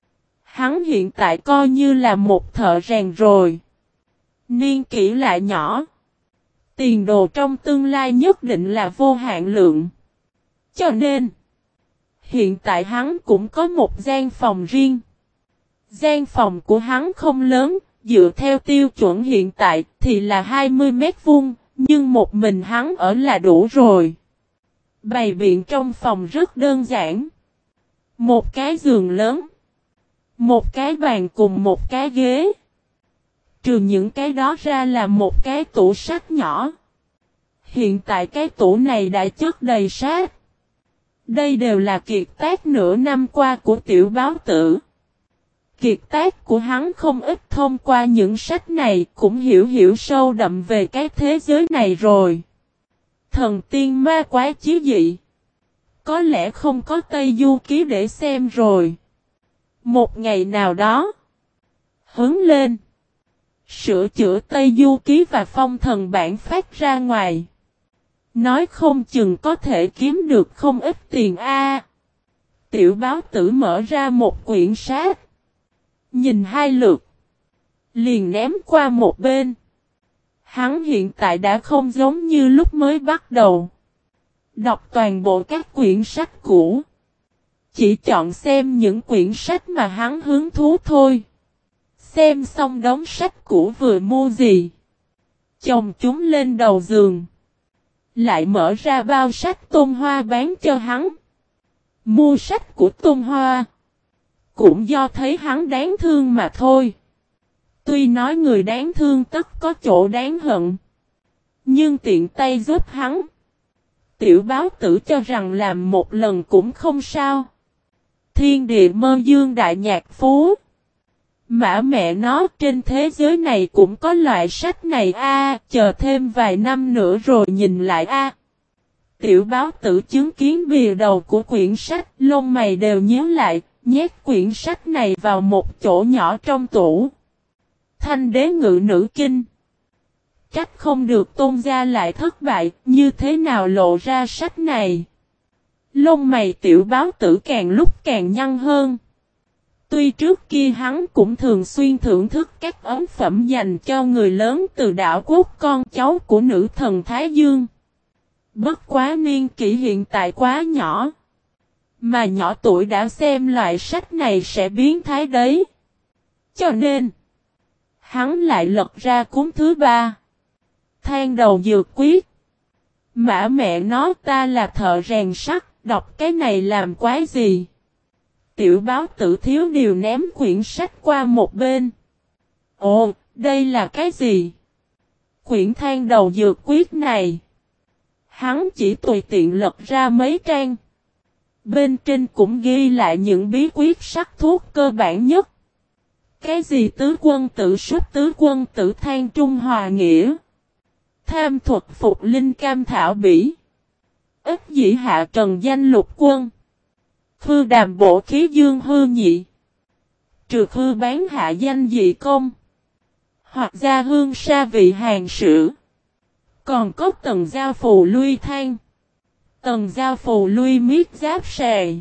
Speaker 1: Hắn hiện tại coi như là một thợ rèn rồi. Niên kỷ lại nhỏ. Tiền đồ trong tương lai nhất định là vô hạn lượng. Cho nên, hiện tại hắn cũng có một gian phòng riêng. Gian phòng của hắn không lớn, dựa theo tiêu chuẩn hiện tại thì là hai mươi mét vuông, nhưng một mình hắn ở là đủ rồi. Bày biện trong phòng rất đơn giản. Một cái giường lớn, một cái bàn cùng một cái ghế. Trừ những cái đó ra là một cái tủ sách nhỏ. Hiện tại cái tủ này đã chất đầy sách. Đây đều là kiệt tác nửa năm qua của tiểu báo tử. Kiệt tác của hắn không ít thông qua những sách này cũng hiểu hiểu sâu đậm về cái thế giới này rồi. Thần tiên ma quái chí dị. Có lẽ không có Tây Du Ký để xem rồi. Một ngày nào đó. Hướng lên. Sửa chữa Tây Du Ký và Phong Thần bản phát ra ngoài. Nói không chừng có thể kiếm được không ít tiền a. Tiểu báo tử mở ra một quyển sách. Nhìn hai lượt. Liền ném qua một bên. Hắn hiện tại đã không giống như lúc mới bắt đầu. Đọc toàn bộ các quyển sách cũ. Chỉ chọn xem những quyển sách mà hắn hứng thú thôi. Xem xong đống sách cũ vừa mua gì. Chồng chúng lên đầu giường. Lại mở ra bao sách Tôn Hoa bán cho hắn. Mua sách của Tôn Hoa. Cũng do thấy hắn đáng thương mà thôi. Tuy nói người đáng thương tất có chỗ đáng hận. Nhưng tiện tay giúp hắn. Tiểu báo tử cho rằng làm một lần cũng không sao. Thiên địa mơ dương đại nhạc phú. Mã mẹ nó trên thế giới này cũng có loại sách này a, chờ thêm vài năm nữa rồi nhìn lại a. Tiểu báo tử chứng kiến bìa đầu của quyển sách, lông mày đều nhíu lại, nhét quyển sách này vào một chỗ nhỏ trong tủ. Thanh đế ngự nữ kinh. Trách không được Tôn gia lại thất bại, như thế nào lộ ra sách này. Lông mày tiểu báo tử càng lúc càng nhăn hơn. Tuy trước kia hắn cũng thường xuyên thưởng thức các ấn phẩm dành cho người lớn từ đảo quốc con cháu của nữ thần Thái Dương. Bất quá niên kỷ hiện tại quá nhỏ. Mà nhỏ tuổi đã xem loại sách này sẽ biến thái đấy. Cho nên, hắn lại lật ra cuốn thứ ba. Than đầu dược quyết. Mã mẹ nó ta là thợ rèn sắt, đọc cái này làm quái gì? Tiểu báo tử thiếu điều ném quyển sách qua một bên. Ồ, đây là cái gì? Quyển than đầu dược quyết này. Hắn chỉ tùy tiện lật ra mấy trang. Bên trên cũng ghi lại những bí quyết sắc thuốc cơ bản nhất. Cái gì tứ quân tử súc tứ quân tử than trung hòa nghĩa. Tham thuật phục linh cam thảo bỉ. Ít dĩ hạ trần danh lục quân. Khư đàm bổ khí dương hư nhị. Trừ khư bán hạ danh dị công. Hoặc gia hương sa vị hàng sử. Còn có tầng giao phù lui than. Tầng giao phù lui miết giáp sề.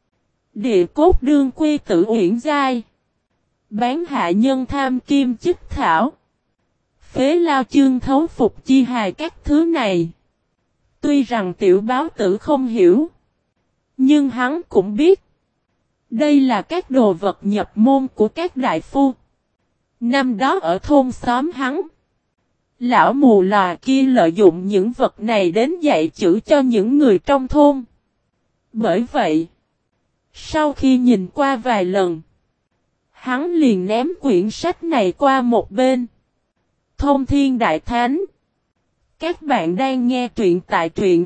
Speaker 1: Địa cốt đương quy tử uyển giai. Bán hạ nhân tham kim chích thảo. Phế lao chương thấu phục chi hài các thứ này. Tuy rằng tiểu báo tử không hiểu. Nhưng hắn cũng biết. Đây là các đồ vật nhập môn của các đại phu. Năm đó ở thôn xóm hắn. Lão mù lòa kia lợi dụng những vật này đến dạy chữ cho những người trong thôn. Bởi vậy, sau khi nhìn qua vài lần, hắn liền ném quyển sách này qua một bên. Thông Thiên Đại Thánh. Các bạn đang nghe truyện tại truyện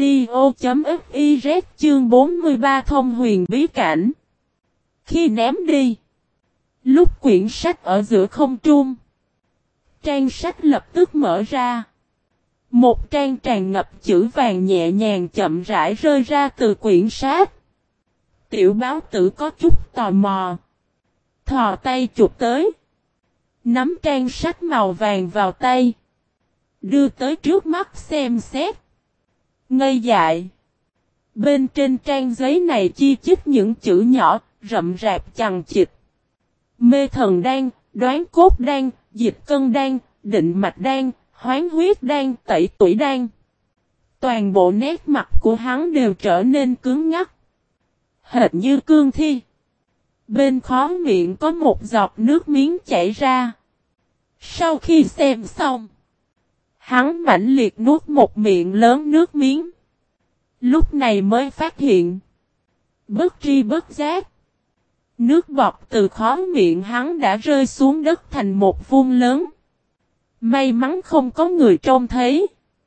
Speaker 1: audio.fiz chương bốn mươi ba Thông Huyền Bí Cảnh. Khi ném đi, lúc quyển sách ở giữa không trung, trang sách lập tức mở ra. Một trang tràn ngập chữ vàng nhẹ nhàng chậm rãi rơi ra từ quyển sách. Tiểu báo tử có chút tò mò. Thò tay chụp tới. Nắm trang sách màu vàng vào tay. Đưa tới trước mắt xem xét. Ngây dại. Bên trên trang giấy này chi chít những chữ nhỏ, rậm rạp chằng chịt. Mê thần đan, đoán cốt đan, dịch cân đan, định mạch đan, Hoán huyết đan, tẩy tuổi đan. Toàn bộ nét mặt của hắn đều trở nên cứng ngắc. Hệt như cương thi. Bên khóe miệng có một giọt nước miếng chảy ra. Sau khi xem xong, hắn mãnh liệt nuốt một miệng lớn nước miếng. Lúc này mới phát hiện. Bất tri bất giác. Nước bọt từ khóe miệng hắn đã rơi xuống đất thành một vuông lớn. May mắn không có người trông thấy.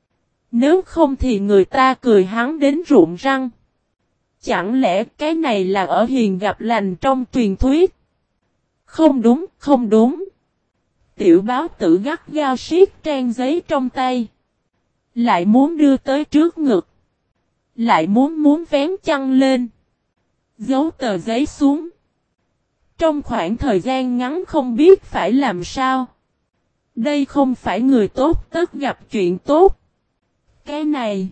Speaker 1: Nếu không thì người ta cười hắn đến rụng răng. Chẳng lẽ cái này là ở hiền gặp lành trong truyền thuyết? Không đúng, không đúng. Tiểu báo tử gắt gao siết trang giấy trong tay. Lại muốn đưa tới trước ngực. Lại muốn muốn vén chăn lên. Giấu tờ giấy xuống. Trong khoảng thời gian ngắn không biết phải làm sao. Đây không phải người tốt tất gặp chuyện tốt. Cái này.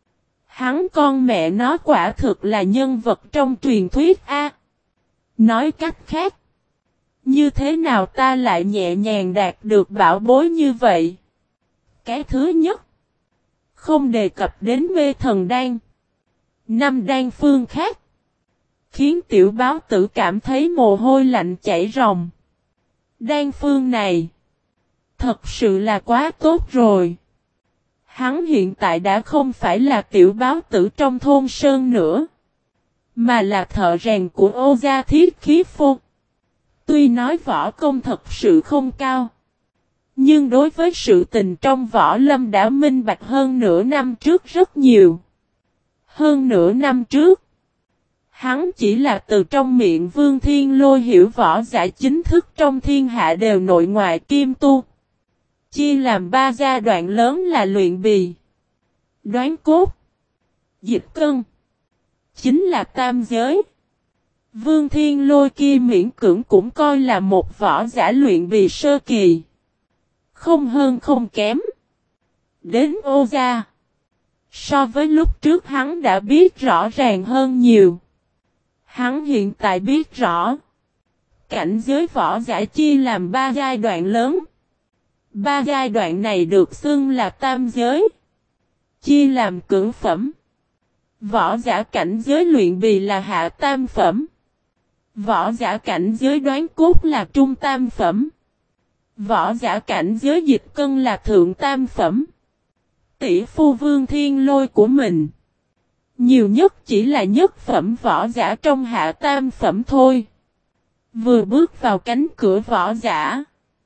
Speaker 1: Hắn con mẹ nó quả thực là nhân vật trong truyền thuyết A. Nói cách khác. Như thế nào ta lại nhẹ nhàng đạt được bảo bối như vậy? Cái thứ nhất. Không đề cập đến mê thần đan. Năm đan phương khác. Khiến tiểu báo tử cảm thấy mồ hôi lạnh chảy ròng. Đan phương này. Thật sự là quá tốt rồi. Hắn hiện tại đã không phải là tiểu báo tử trong thôn sơn nữa. Mà là thợ rèn của Ô Gia Thiết Khí Phô. Tuy nói võ công thật sự không cao. Nhưng đối với sự tình trong võ lâm đã minh bạch hơn nửa năm trước rất nhiều. Hơn nửa năm trước. Hắn chỉ là từ trong miệng Vương Thiên Lôi hiểu võ giả chính thức trong thiên hạ đều nội ngoại kim tu. Chia làm ba giai đoạn lớn là luyện bì, đoán cốt, dịch cân. Chính là tam giới. Vương Thiên Lôi kia miễn cưỡng cũng coi là một võ giả luyện bì sơ kỳ. Không hơn không kém. Đến Ô Gia. So với lúc trước hắn đã biết rõ ràng hơn nhiều. Hắn hiện tại biết rõ. Cảnh giới võ giả chia làm ba giai đoạn lớn. Ba giai đoạn này được xưng là tam giới. Chia làm cưỡng phẩm. Võ giả cảnh giới luyện bì là hạ tam phẩm. Võ giả cảnh giới đoán cốt là trung tam phẩm. Võ giả cảnh giới dịch cân là thượng tam phẩm. Tỷ phu Vương Thiên Lôi của mình. Nhiều nhất chỉ là nhất phẩm võ giả trong hạ tam phẩm thôi. Vừa bước vào cánh cửa võ giả.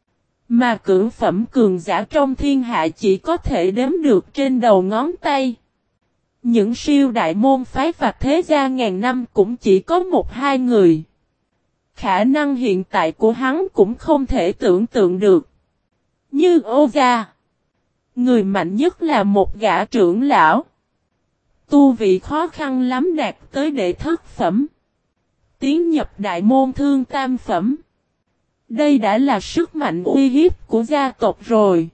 Speaker 1: Mà cưỡng phẩm cường giả trong thiên hạ chỉ có thể đếm được trên đầu ngón tay. Những siêu đại môn phái và thế gia ngàn năm cũng chỉ có một hai người. Khả năng hiện tại của hắn cũng không thể tưởng tượng được. Như Ô Gia. Người mạnh nhất là một gã trưởng lão. Tu vị khó khăn lắm đạt tới đệ thất phẩm. Tiến nhập đại môn thương tam phẩm. Đây đã là sức mạnh uy hiếp của gia tộc rồi.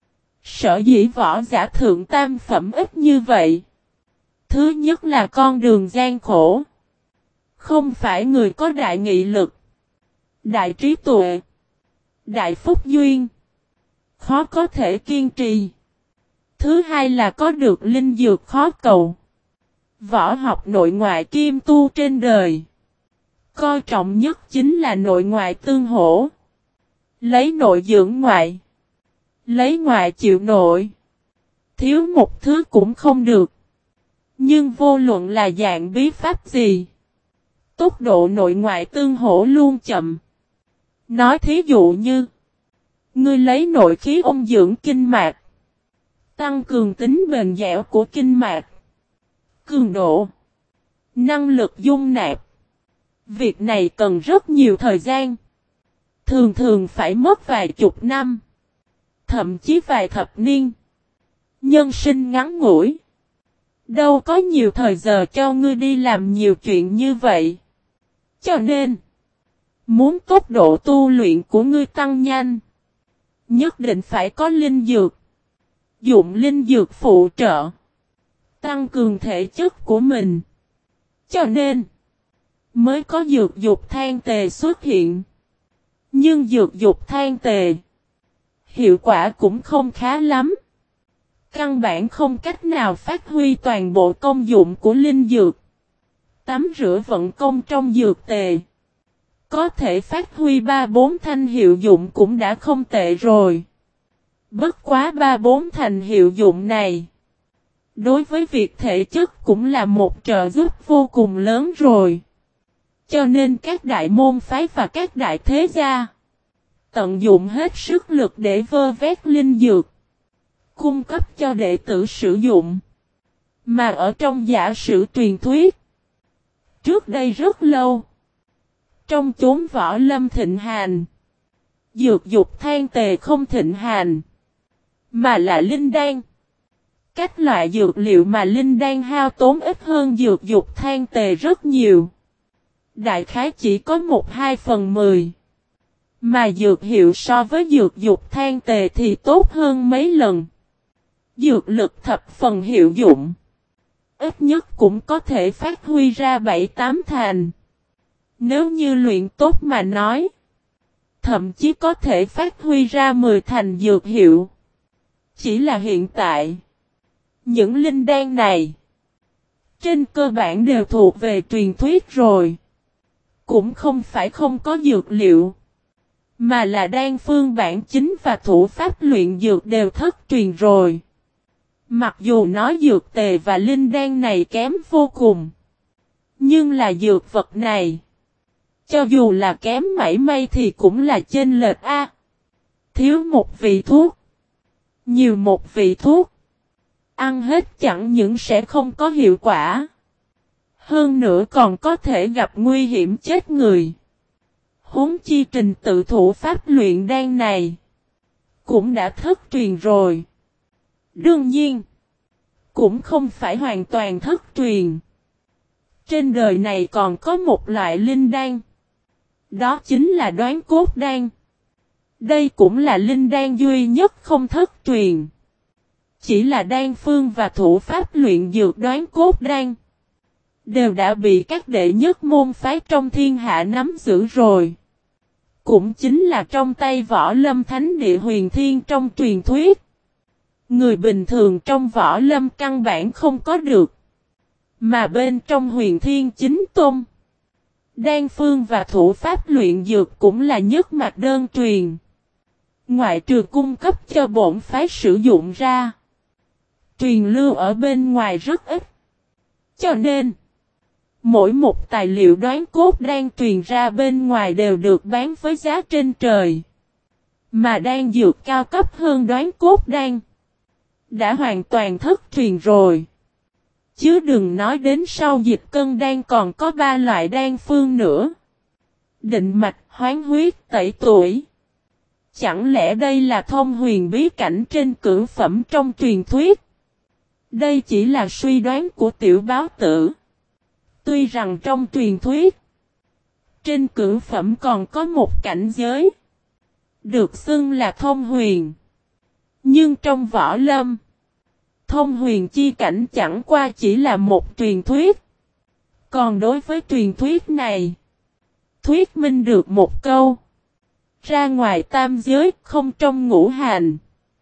Speaker 1: Sở dĩ võ giả thượng tam phẩm ít như vậy. Thứ nhất là con đường gian khổ. Không phải người có đại nghị lực, đại trí tuệ, đại phúc duyên. Khó có thể kiên trì. Thứ hai là có được linh dược khó cầu. Võ học nội ngoại kim tu trên đời. Coi trọng nhất chính là nội ngoại tương hỗ. Lấy nội dưỡng ngoại. Lấy ngoại chịu nội. Thiếu một thứ cũng không được. Nhưng vô luận là dạng bí pháp gì. Tốc độ nội ngoại tương hỗ luôn chậm. Nói thí dụ như. Ngươi lấy nội khí ôn dưỡng kinh mạch. Tăng cường tính bền dẻo của kinh mạch. Cường độ. Năng lực dung nạp. Việc này cần rất nhiều thời gian. Thường thường phải mất vài chục năm. Thậm chí vài thập niên. Nhân sinh ngắn ngủi. Đâu có nhiều thời giờ cho ngươi đi làm nhiều chuyện như vậy. Cho nên. Muốn tốc độ tu luyện của ngươi tăng nhanh. Nhất định phải có linh dược. Dụng linh dược phụ trợ. Tăng cường thể chất của mình. Cho nên. Mới có dược dục than tề xuất hiện. Nhưng dược dục than tề. Hiệu quả cũng không khá lắm. Căn bản không cách nào phát huy toàn bộ công dụng của linh dược. Tắm rửa vận công trong dược tề. Có thể phát huy ba bốn thanh hiệu dụng cũng đã không tệ rồi. Bất quá ba bốn thành hiệu dụng này. Đối với việc thể chất cũng là một trợ giúp vô cùng lớn rồi. Cho nên các đại môn phái và các đại thế gia tận dụng hết sức lực để vơ vét linh dược, cung cấp cho đệ tử sử dụng. Mà ở trong giả sử truyền thuyết, trước đây rất lâu, trong chốn võ lâm thịnh hành, dược dục than tề không thịnh hành, mà là linh đan. Các loại dược liệu mà linh đan hao tốn ít hơn dược dục than tề rất nhiều. Đại khái chỉ có một hai phần mười. Mà dược hiệu so với dược dục than tề thì tốt hơn mấy lần. Dược lực thập phần hiệu dụng. Ít nhất cũng có thể phát huy ra bảy tám thành. Nếu như luyện tốt mà nói, thậm chí có thể phát huy ra mười thành dược hiệu. Chỉ là hiện tại, những linh đan này, trên cơ bản đều thuộc về truyền thuyết rồi. Cũng không phải không có dược liệu, mà là đan phương bản chính và thủ pháp luyện dược đều thất truyền rồi. Mặc dù nói dược tề và linh đan này kém vô cùng, nhưng là dược vật này, cho dù là kém mảy may thì cũng là chênh lệch a. Thiếu một vị thuốc, nhiều một vị thuốc, ăn hết chẳng những sẽ không có hiệu quả, hơn nữa còn có thể gặp nguy hiểm chết người. Huống chi trình tự thủ pháp luyện đan này cũng đã thất truyền rồi. Đương nhiên, cũng không phải hoàn toàn thất truyền. Trên đời này còn có một loại linh đan, đó chính là đoán cốt đan. Đây cũng là linh đan duy nhất không thất truyền. Chỉ là đan phương và thủ pháp luyện dược đoán cốt đan đều đã bị các đệ nhất môn phái trong thiên hạ nắm giữ rồi. Cũng chính là trong tay võ lâm thánh địa huyền thiên trong truyền thuyết. Người bình thường trong võ lâm căn bản không có được. Mà bên trong huyền thiên chính tôn, đan phương và thủ pháp luyện dược cũng là nhất mạch đơn truyền. Ngoại trừ cung cấp cho bổn phái sử dụng ra, truyền lưu ở bên ngoài rất ít. Cho nên, mỗi một tài liệu đoán cốt đan truyền ra bên ngoài đều được bán với giá trên trời. Mà đan dược cao cấp hơn đoán cốt đan đã hoàn toàn thất truyền rồi. Chứ đừng nói đến sau dịch cân đan còn có ba loại đan phương nữa. Định mạch, hoán huyết, tẩy tuổi. Chẳng lẽ đây là thông huyền bí cảnh trên cửu phẩm trong truyền thuyết? Đây chỉ là suy đoán của tiểu báo tử. Tuy rằng trong truyền thuyết, trên cửu phẩm còn có một cảnh giới, được xưng là thông huyền. Nhưng trong võ lâm, thông huyền chi cảnh chẳng qua chỉ là một truyền thuyết. Còn đối với truyền thuyết này, thuyết minh được một câu: ra ngoài tam giới, không trong ngũ hành.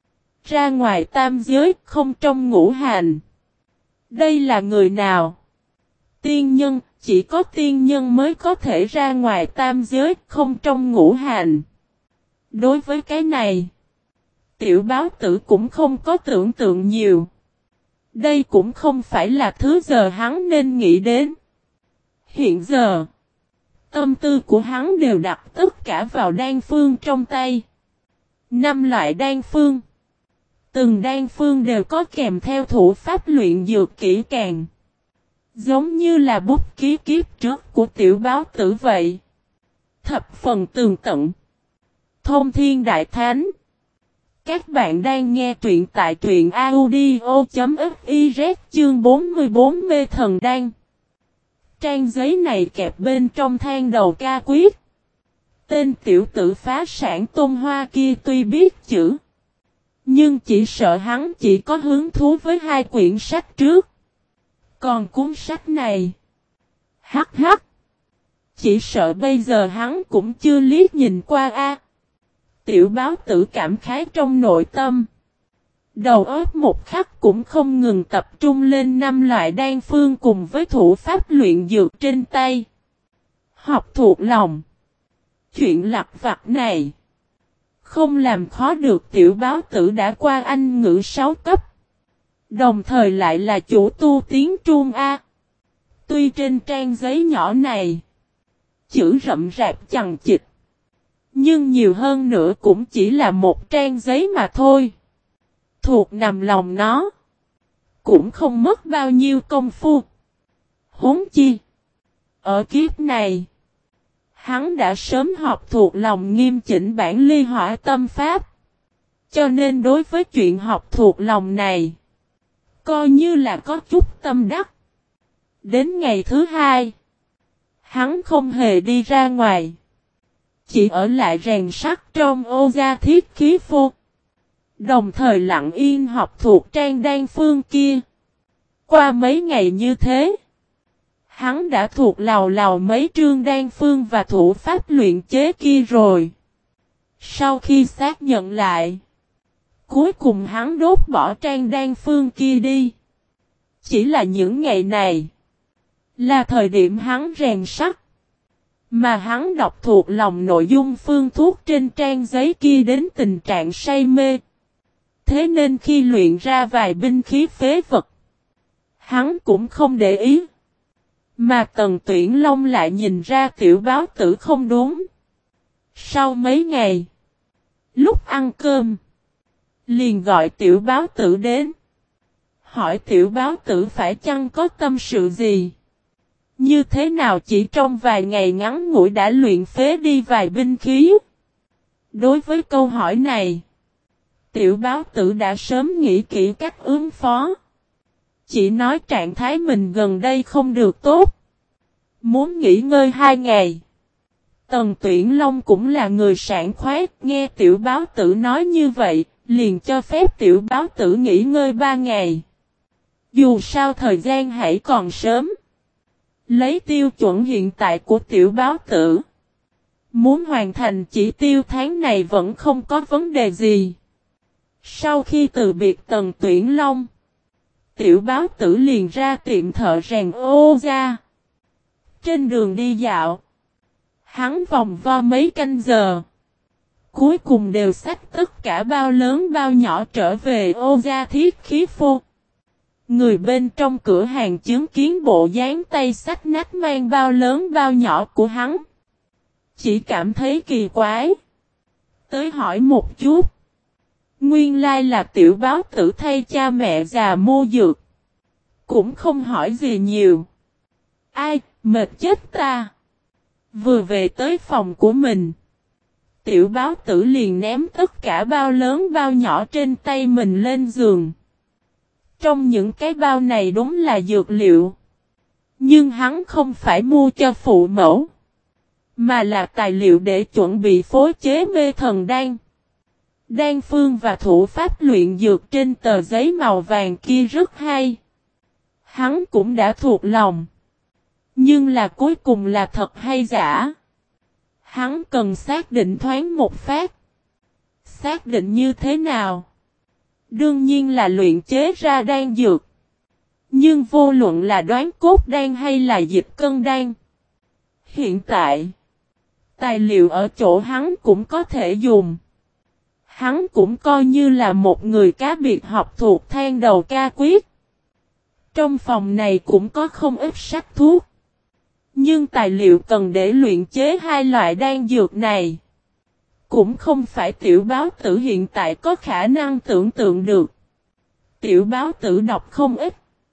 Speaker 1: Ra ngoài tam giới, không trong ngũ hành. Đây là người nào? Tiên nhân, chỉ có tiên nhân mới có thể ra ngoài tam giới, không trong ngũ hành. Đối với cái này, tiểu báo tử cũng không có tưởng tượng nhiều. Đây cũng không phải là thứ giờ hắn nên nghĩ đến. Hiện giờ, tâm tư của hắn đều đặt tất cả vào đan phương trong tay. Năm loại đan phương. Từng đan phương đều có kèm theo thủ pháp luyện dược kỹ càng. Giống như là bút ký kiếp trước của tiểu báo tử vậy. Thập phần tường tận. Thông thiên đại thánh. Các bạn đang nghe truyện tại truyện audio.fiz chương bốn mươi bốn mê thần đan. Trang giấy này kẹp bên trong than đầu ca quyết. Tên tiểu tử phá sản Tôn Hoa kia tuy biết chữ, nhưng chỉ sợ hắn chỉ có hứng thú với hai quyển sách trước. Còn cuốn sách này, hắc hắc, chỉ sợ bây giờ hắn cũng chưa liếc nhìn qua a. Tiểu báo tử cảm khái trong nội tâm. Đầu óc một khắc cũng không ngừng tập trung lên năm loại đan phương cùng với thủ pháp luyện dược trên tay. Học thuộc lòng. Chuyện lặt vặt này không làm khó được tiểu báo tử đã qua Anh ngữ sáu cấp. Đồng thời lại là chủ tu tiếng Trung A. Tuy trên trang giấy nhỏ này chữ rậm rạp chằng chịt, nhưng nhiều hơn nữa cũng chỉ là một trang giấy mà thôi. Thuộc nằm lòng nó cũng không mất bao nhiêu công phu. Huống chi ở kiếp này hắn đã sớm học thuộc lòng nghiêm chỉnh bản ly hỏa tâm pháp. Cho nên đối với chuyện học thuộc lòng này coi như là có chút tâm đắc. Đến ngày thứ hai hắn không hề đi ra ngoài, chỉ ở lại rèn sắt trong ô gia thiết khí phô. Đồng thời lặng yên học thuộc trang đan phương kia. Qua mấy ngày như thế, hắn đã thuộc lào lào mấy trương đan phương và thủ pháp luyện chế kia rồi. Sau khi xác nhận lại, cuối cùng hắn đốt bỏ trang đan phương kia đi. Chỉ là những ngày này là thời điểm hắn rèn sắt, mà hắn đọc thuộc lòng nội dung phương thuốc trên trang giấy kia đến tình trạng say mê. Thế nên khi luyện ra vài binh khí phế vật, hắn cũng không để ý. Mà Tần Tuyển Long lại nhìn ra tiểu báo tử không đúng. Sau mấy ngày, lúc ăn cơm, liền gọi tiểu báo tử đến. Hỏi tiểu báo tử phải chăng có tâm sự gì? Như thế nào chỉ trong vài ngày ngắn ngủi đã luyện phế đi vài binh khí? Đối với câu hỏi này, tiểu báo tử đã sớm nghĩ kỹ cách ứng phó. Chỉ nói trạng thái mình gần đây không được tốt, muốn nghỉ ngơi hai ngày. Tần Tuyển Long cũng là người sảng khoái, nghe tiểu báo tử nói như vậy, liền cho phép tiểu báo tử nghỉ ngơi ba ngày. Dù sao thời gian hãy còn sớm. Lấy tiêu chuẩn hiện tại của tiểu báo tử, muốn hoàn thành chỉ tiêu tháng này vẫn không có vấn đề gì. Sau khi từ biệt Tần Tuyển Long, tiểu báo tử liền ra tiệm thợ rèn ô gia. Trên đường đi dạo, hắn vòng vo mấy canh giờ. Cuối cùng đều xách tất cả bao lớn bao nhỏ trở về ô gia thiết khí phô. Người bên trong cửa hàng chứng kiến bộ dáng tay xách nách mang bao lớn bao nhỏ của hắn, chỉ cảm thấy kỳ quái. Tới hỏi một chút, nguyên lai là tiểu báo tử thay cha mẹ già mua dược. Cũng không hỏi gì nhiều. Ai, mệt chết ta. Vừa về tới phòng của mình, tiểu báo tử liền ném tất cả bao lớn bao nhỏ trên tay mình lên giường. Trong những cái bao này đúng là dược liệu. Nhưng hắn không phải mua cho phụ mẫu, mà là tài liệu để chuẩn bị phối chế mê thần đan. Đan phương và thủ pháp luyện dược trên tờ giấy màu vàng kia rất hay. Hắn cũng đã thuộc lòng. Nhưng là cuối cùng là thật hay giả? Hắn cần xác định thoáng một phát. Xác định như thế nào? Đương nhiên là luyện chế ra đan dược. Nhưng vô luận là đoán cốt đan hay là dịch cân đan, hiện tại, tài liệu ở chỗ hắn cũng có thể dùng. Hắn cũng coi như là một người cá biệt học thuộc than đầu ca quyết. Trong phòng này cũng có không ít sách thuốc. Nhưng tài liệu cần để luyện chế hai loại đan dược này, cũng không phải tiểu báo tử hiện tại có khả năng tưởng tượng được. Tiểu báo tử đọc không ít.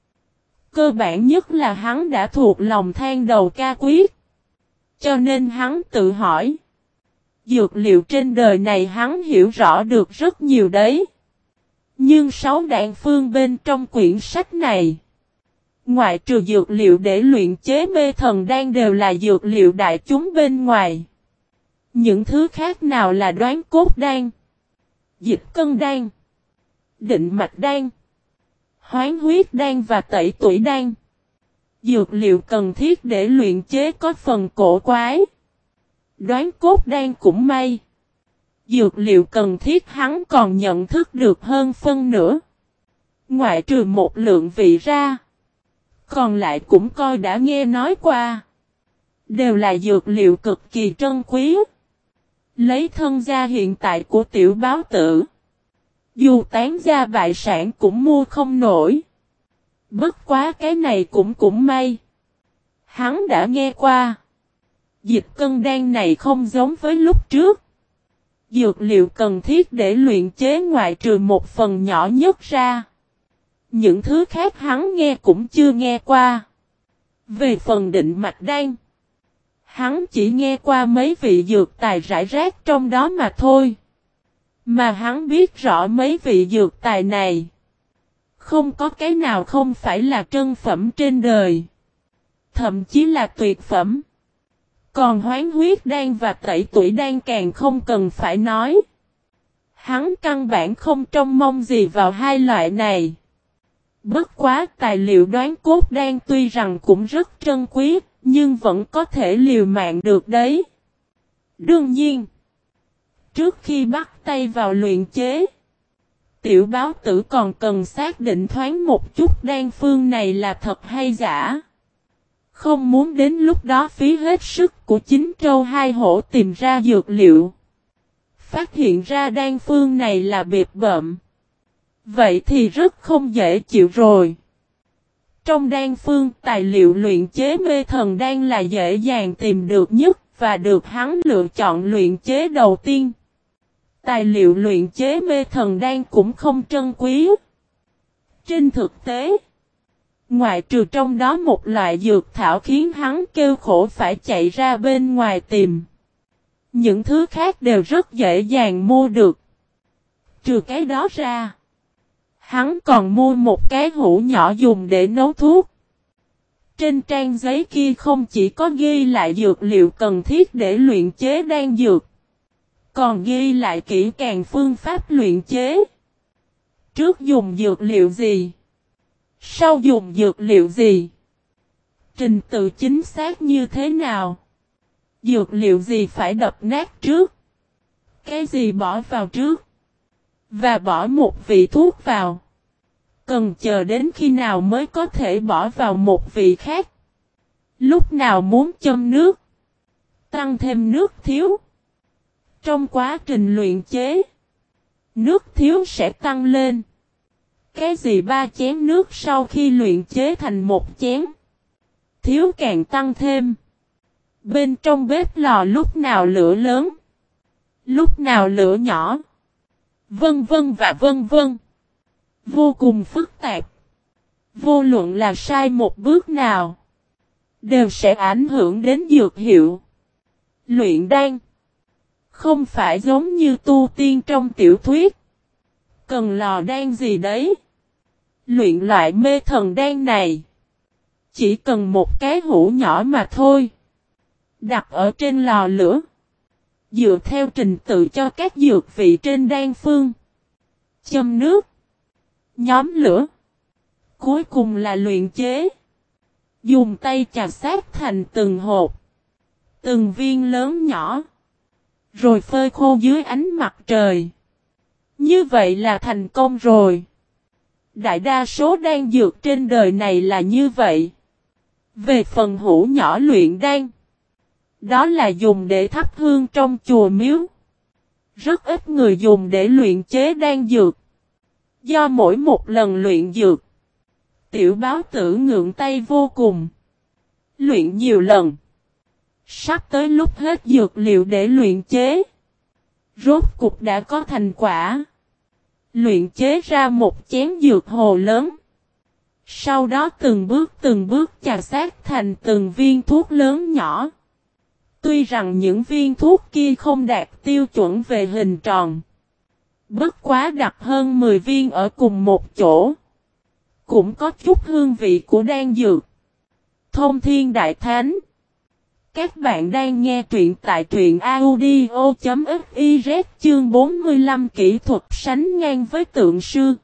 Speaker 1: Cơ bản nhất là hắn đã thuộc lòng than đầu ca quyết. Cho nên hắn tự hỏi. Dược liệu trên đời này hắn hiểu rõ được rất nhiều đấy. Nhưng sáu đạn phương bên trong quyển sách này, ngoại trừ dược liệu để luyện chế mê thần đan đều là dược liệu đại chúng bên ngoài. Những thứ khác nào là đoán cốt đan, dịch cân đan, định mạch đan, hoán huyết đan và tẩy tuổi đan. Dược liệu cần thiết để luyện chế có phần cổ quái. Đoán cốt đan cũng may. Dược liệu cần thiết hắn còn nhận thức được hơn phân nửa. Ngoại trừ một lượng vị ra. Còn lại cũng coi đã nghe nói qua. Đều là dược liệu cực kỳ trân quý. Lấy thân gia hiện tại của tiểu báo tử. Dù tán gia bại sản cũng mua không nổi. Bất quá cái này cũng cũng may. Hắn đã nghe qua. Dịch cân đan này không giống với lúc trước. Dược liệu cần thiết để luyện chế ngoại trừ một phần nhỏ nhất ra. Những thứ khác hắn nghe cũng chưa nghe qua. Về phần định mạch đan. Hắn chỉ nghe qua mấy vị dược tài rải rác trong đó mà thôi. Mà hắn biết rõ mấy vị dược tài này. Không có cái nào không phải là trân phẩm trên đời. Thậm chí là tuyệt phẩm. Còn hoán huyết đan và tẩy tuổi đan càng không cần phải nói. Hắn căn bản không trông mong gì vào hai loại này. Bất quá tài liệu đoán cốt đan tuy rằng cũng rất trân quý, nhưng vẫn có thể liều mạng được đấy. Đương nhiên, trước khi bắt tay vào luyện chế, tiểu báo tử còn cần xác định thoáng một chút đan phương này là thật hay giả. Không muốn đến lúc đó phí hết sức của chính trâu hai hổ tìm ra dược liệu. Phát hiện ra đan phương này là biệt bợm. Vậy thì rất không dễ chịu rồi. Trong đan phương, tài liệu luyện chế mê thần đan là dễ dàng tìm được nhất và được hắn lựa chọn luyện chế đầu tiên. Tài liệu luyện chế mê thần đan cũng không trân quý. Trên thực tế, ngoại trừ trong đó một loại dược thảo khiến hắn kêu khổ phải chạy ra bên ngoài tìm. Những thứ khác đều rất dễ dàng mua được. Trừ cái đó ra, hắn còn mua một cái hũ nhỏ dùng để nấu thuốc. Trên trang giấy kia không chỉ có ghi lại dược liệu cần thiết để luyện chế đan dược, còn ghi lại kỹ càng phương pháp luyện chế. Trước dùng dược liệu gì? Sau dùng dược liệu gì? Trình tự chính xác như thế nào? Dược liệu gì phải đập nát trước? Cái gì bỏ vào trước? Và bỏ một vị thuốc vào. Cần chờ đến khi nào mới có thể bỏ vào một vị khác? Lúc nào muốn châm nước? Tăng thêm nước thiếu. Trong quá trình luyện chế, nước thiếu sẽ tăng lên. Cái gì ba chén nước sau khi luyện chế thành một chén? Thiếu càng tăng thêm. Bên trong bếp lò lúc nào lửa lớn? Lúc nào lửa nhỏ? Vân vân và vân vân. Vô cùng phức tạp. Vô luận là sai một bước nào, đều sẽ ảnh hưởng đến dược hiệu. Luyện đan không phải giống như tu tiên trong tiểu thuyết. Cần lò đan gì đấy? Luyện loại mê thần đan này, chỉ cần một cái hũ nhỏ mà thôi. Đặt ở trên lò lửa. Dựa theo trình tự cho các dược vị trên đan phương. Châm nước. Nhóm lửa. Cuối cùng là luyện chế. Dùng tay chà sát thành từng hột. Từng viên lớn nhỏ. Rồi phơi khô dưới ánh mặt trời. Như vậy là thành công rồi. Đại đa số đan dược trên đời này là như vậy. Về phần hũ nhỏ luyện đan, đó là dùng để thắp hương trong chùa miếu. Rất ít người dùng để luyện chế đan dược. Do mỗi một lần luyện dược, tiểu báo tử ngượng tay vô cùng. Luyện nhiều lần. Sắp tới lúc hết dược liệu để luyện chế. Rốt cục đã có thành quả. Luyện chế ra một chén dược hồ lớn. Sau đó từng bước từng bước chà sát thành từng viên thuốc lớn nhỏ. Tuy rằng những viên thuốc kia không đạt tiêu chuẩn về hình tròn. Bất quá đặt hơn mười viên ở cùng một chỗ. Cũng có chút hương vị của đan dược. Thông Thiên Đại Thánh. Các bạn đang nghe truyện tại truyện audio.fiz chương bốn mươi lăm kỹ thuật sánh ngang với tượng sư.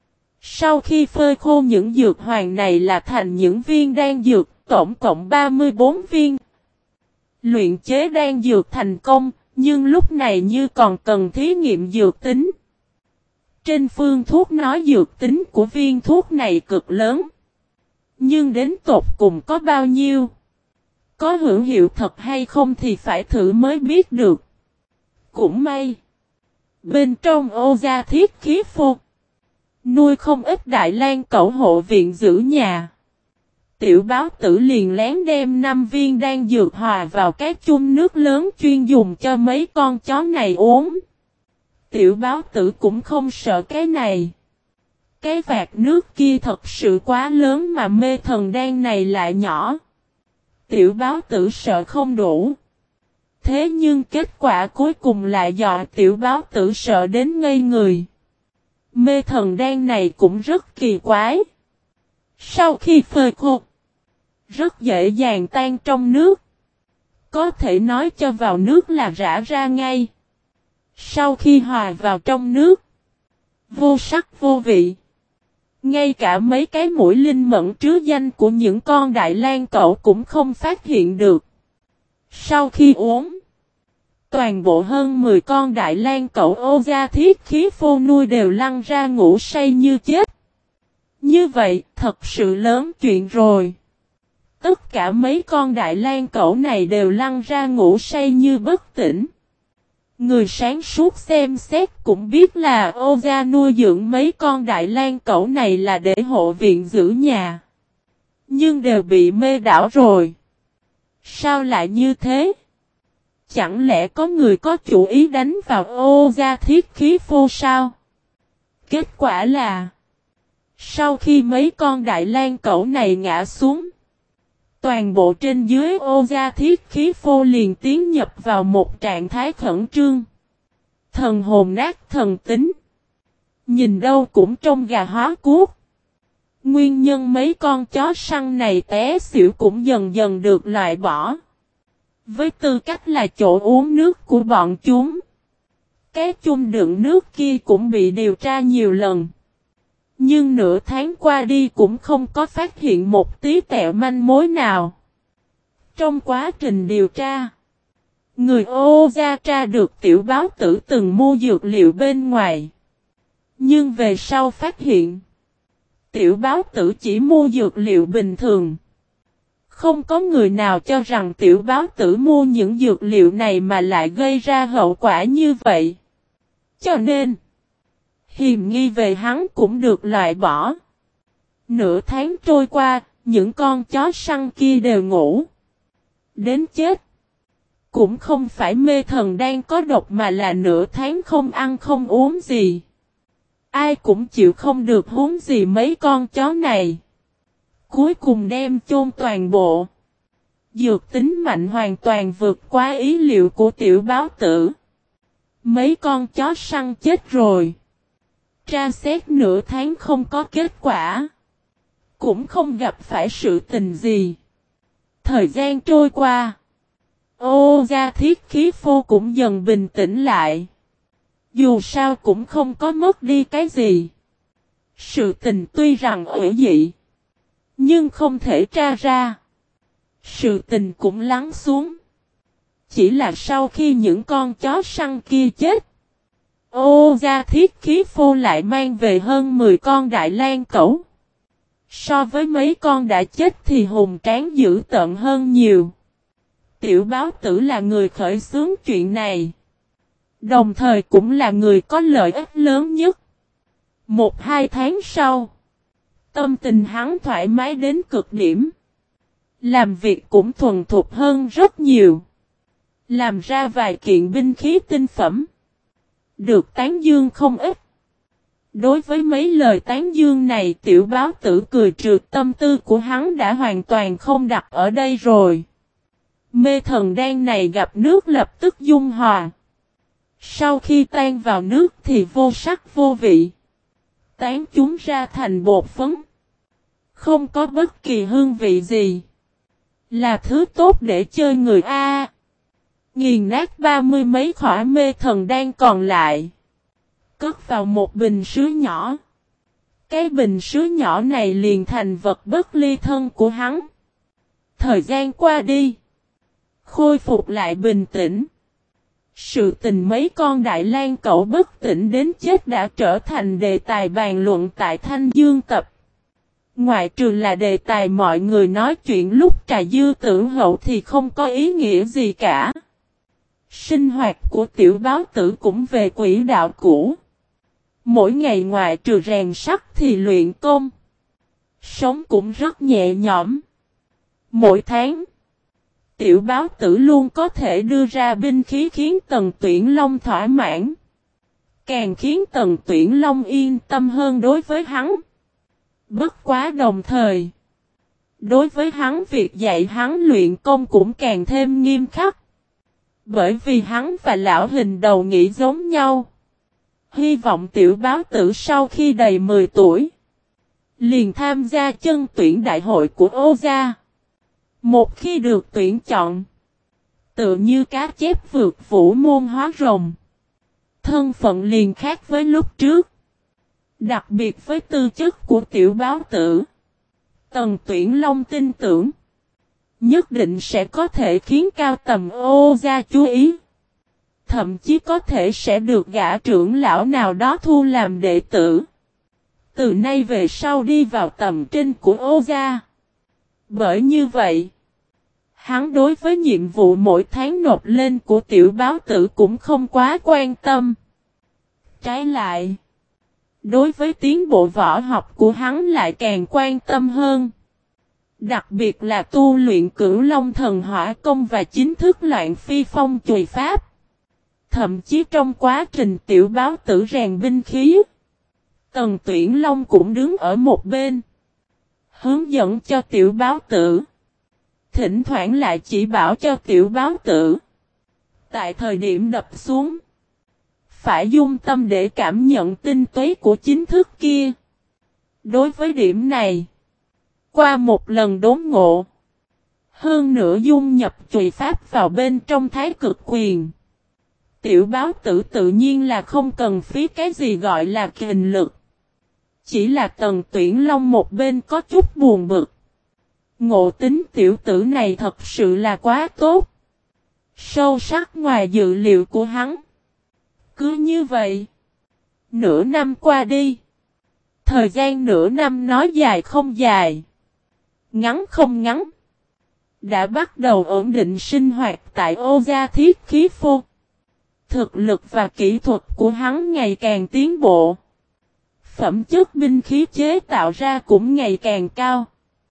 Speaker 1: Sau khi phơi khô những dược hoàng này là thành những viên đan dược, tổng cộng ba mươi bốn viên. Luyện chế đan dược thành công, Nhưng lúc này như còn cần thí nghiệm dược tính. Trên phương thuốc nói dược tính của viên thuốc này cực lớn. Nhưng đến tột cùng có bao nhiêu? Có hữu hiệu thật hay không thì phải thử mới biết được. Cũng may. Bên trong Ô Gia Thiết Khí Phô. Nuôi không ít Đại Lang Cẩu hộ viện giữ nhà. Tiểu báo tử liền lén đem năm viên đan dược hòa vào cái chung nước lớn chuyên dùng cho mấy con chó này uống. Tiểu báo tử cũng không sợ cái này. Cái vạt nước kia thật sự quá lớn mà mê thần đan này lại nhỏ. Tiểu báo tử sợ không đủ. Thế nhưng kết quả cuối cùng lại dọa tiểu báo tử sợ đến ngây người. Mê thần đan này cũng rất kỳ quái. Sau khi phơi khô, rất dễ dàng tan trong nước. Có thể nói cho vào nước là rã ra ngay. Sau khi hòa vào trong nước, vô sắc vô vị. Ngay cả mấy cái mũi linh mẫn trứ danh của những con Đại Lang Cẩu cũng không phát hiện được. Sau khi uống, toàn bộ hơn mười con Đại Lang Cẩu Ô Gia Thiết Khí Phô nuôi đều lăn ra ngủ say như chết. Như vậy, thật sự lớn chuyện rồi. Tất cả mấy con Đại Lang Cẩu này đều lăn ra ngủ say như bất tỉnh. Người sáng suốt xem xét cũng biết là Ô Gia nuôi dưỡng mấy con Đại Lang Cẩu này là để hộ viện giữ nhà. Nhưng đều bị mê đảo rồi. Sao lại như thế? Chẳng lẽ có người có chủ ý đánh vào Ô Gia Thiết Khí Phô sao? Kết quả là sau khi mấy con Đại Lang Cẩu này ngã xuống, toàn bộ trên dưới Ô Gia Thiết Khí Phô liền tiến nhập vào một trạng thái khẩn trương. Thần hồn nát thần tính. Nhìn đâu cũng trông gà hóa cuốc. Nguyên nhân mấy con chó săn này té xỉu cũng dần dần được loại bỏ. Với tư cách là chỗ uống nước của bọn chúng, cái chung đựng nước kia cũng bị điều tra nhiều lần. Nhưng nửa tháng qua đi cũng không có phát hiện một tí tẹo manh mối nào. Trong quá trình điều tra, người Ô Gia tra được tiểu báo tử từng mua dược liệu bên ngoài. Nhưng về sau phát hiện, tiểu báo tử chỉ mua dược liệu bình thường. Không có người nào cho rằng tiểu báo tử mua những dược liệu này mà lại gây ra hậu quả như vậy. Cho nên, hiềm nghi về hắn cũng được loại bỏ. Nửa tháng trôi qua, những con chó săn kia đều ngủ. Đến chết. Cũng không phải mê thần đang có độc mà là nửa tháng không ăn không uống gì. Ai cũng chịu không được huống gì mấy con chó này. Cuối cùng đem chôn toàn bộ. Dược tính mạnh hoàn toàn vượt qua ý liệu của tiểu báo tử. Mấy con chó săn chết rồi. Tra xét nửa tháng không có kết quả. Cũng không gặp phải sự tình gì. Thời gian trôi qua. Ô Gia Thiết Khí Phô cũng dần bình tĩnh lại. Dù sao cũng không có mất đi cái gì. Sự tình tuy rằng ủy dị, nhưng không thể tra ra. Sự tình cũng lắng xuống. Chỉ là sau khi những con chó săn kia chết, Ô Gia Thiết Khí Phô lại mang về hơn mười con Đại Lang Cẩu. So với mấy con đã chết thì hùng tráng dữ tợn hơn nhiều. Tiểu báo tử là người khởi xướng chuyện này. Đồng thời cũng là người có lợi ích lớn nhất. Một hai tháng sau, tâm tình hắn thoải mái đến cực điểm. Làm việc cũng thuần thục hơn rất nhiều. Làm ra vài kiện binh khí tinh phẩm. Được tán dương không ít. Đối với mấy lời tán dương này tiểu báo tử cười trượt, tâm tư của hắn đã hoàn toàn không đặt ở đây rồi. Mê thần đan này gặp nước lập tức dung hòa. Sau khi tan vào nước thì vô sắc vô vị. Tán chúng ra thành bột phấn. Không có bất kỳ hương vị gì. Là thứ tốt để chơi người A. Nghiền nát ba mươi mấy khỏa mê thần đan còn lại. Cất vào một bình sứ nhỏ. Cái bình sứ nhỏ này liền thành vật bất ly thân của hắn. Thời gian qua đi. Khôi phục lại bình tĩnh. Sự tình mấy con Đại Lang cẩu bất tỉnh đến chết đã trở thành đề tài bàn luận tại Thanh Dương tập. Ngoại trừ là đề tài mọi người nói chuyện lúc trà dư tử hậu thì không có ý nghĩa gì cả. Sinh hoạt của tiểu báo tử cũng về quỹ đạo cũ. Mỗi ngày ngoại trừ rèn sắt thì luyện công. Sống cũng rất nhẹ nhõm. Mỗi tháng, tiểu báo tử luôn có thể đưa ra binh khí khiến Tần Tuyển Long thỏa mãn. Càng khiến Tần Tuyển Long yên tâm hơn đối với hắn. Bất quá đồng thời, đối với hắn việc dạy hắn luyện công cũng càng thêm nghiêm khắc. Bởi vì hắn và lão hình đầu nghĩ giống nhau. Hy vọng tiểu báo tử sau khi đầy mười tuổi, liền tham gia chân tuyển đại hội của Ô gia. Một khi được tuyển chọn, tự như cá chép vượt vũ môn hóa rồng. Thân phận liền khác với lúc trước. Đặc biệt với tư chất của tiểu báo tử, Tần Tuyển Long tin tưởng nhất định sẽ có thể khiến cao tầm Ô gia chú ý. Thậm chí có thể sẽ được gã trưởng lão nào đó thu làm đệ tử. Từ nay về sau đi vào tầm trên của Ô gia. Bởi như vậy, hắn đối với nhiệm vụ mỗi tháng nộp lên của tiểu báo tử cũng không quá quan tâm. Trái lại, đối với tiến bộ võ học của hắn lại càng quan tâm hơn. Đặc biệt là tu luyện Cửu Long Thần Hỏa Công và chính thức Loạn Phi Phong Chùy Pháp. Thậm chí trong quá trình tiểu báo tử rèn binh khí, Tần Tuyển Long cũng đứng ở một bên, hướng dẫn cho tiểu báo tử. Thỉnh thoảng lại chỉ bảo cho tiểu báo tử. Tại thời điểm đập xuống, phải dung tâm để cảm nhận tinh túy của chính thức kia. Đối với điểm này, qua một lần đốn ngộ, hơn nữa dung nhập chùy pháp vào bên trong Thái Cực Quyền, tiểu báo tử tự nhiên là không cần phí cái gì gọi là kình lực. Chỉ là Tần Tuyển Long một bên có chút buồn bực. Ngộ tính tiểu tử này thật sự là quá tốt. Sâu sắc ngoài dự liệu của hắn. Cứ như vậy, nửa năm qua đi. Thời gian nửa năm nói dài không dài, ngắn không ngắn. Đã bắt đầu ổn định sinh hoạt tại Ô gia Thiết Khí Phô. Thực lực và kỹ thuật của hắn ngày càng tiến bộ. Phẩm chất binh khí chế tạo ra cũng ngày càng cao.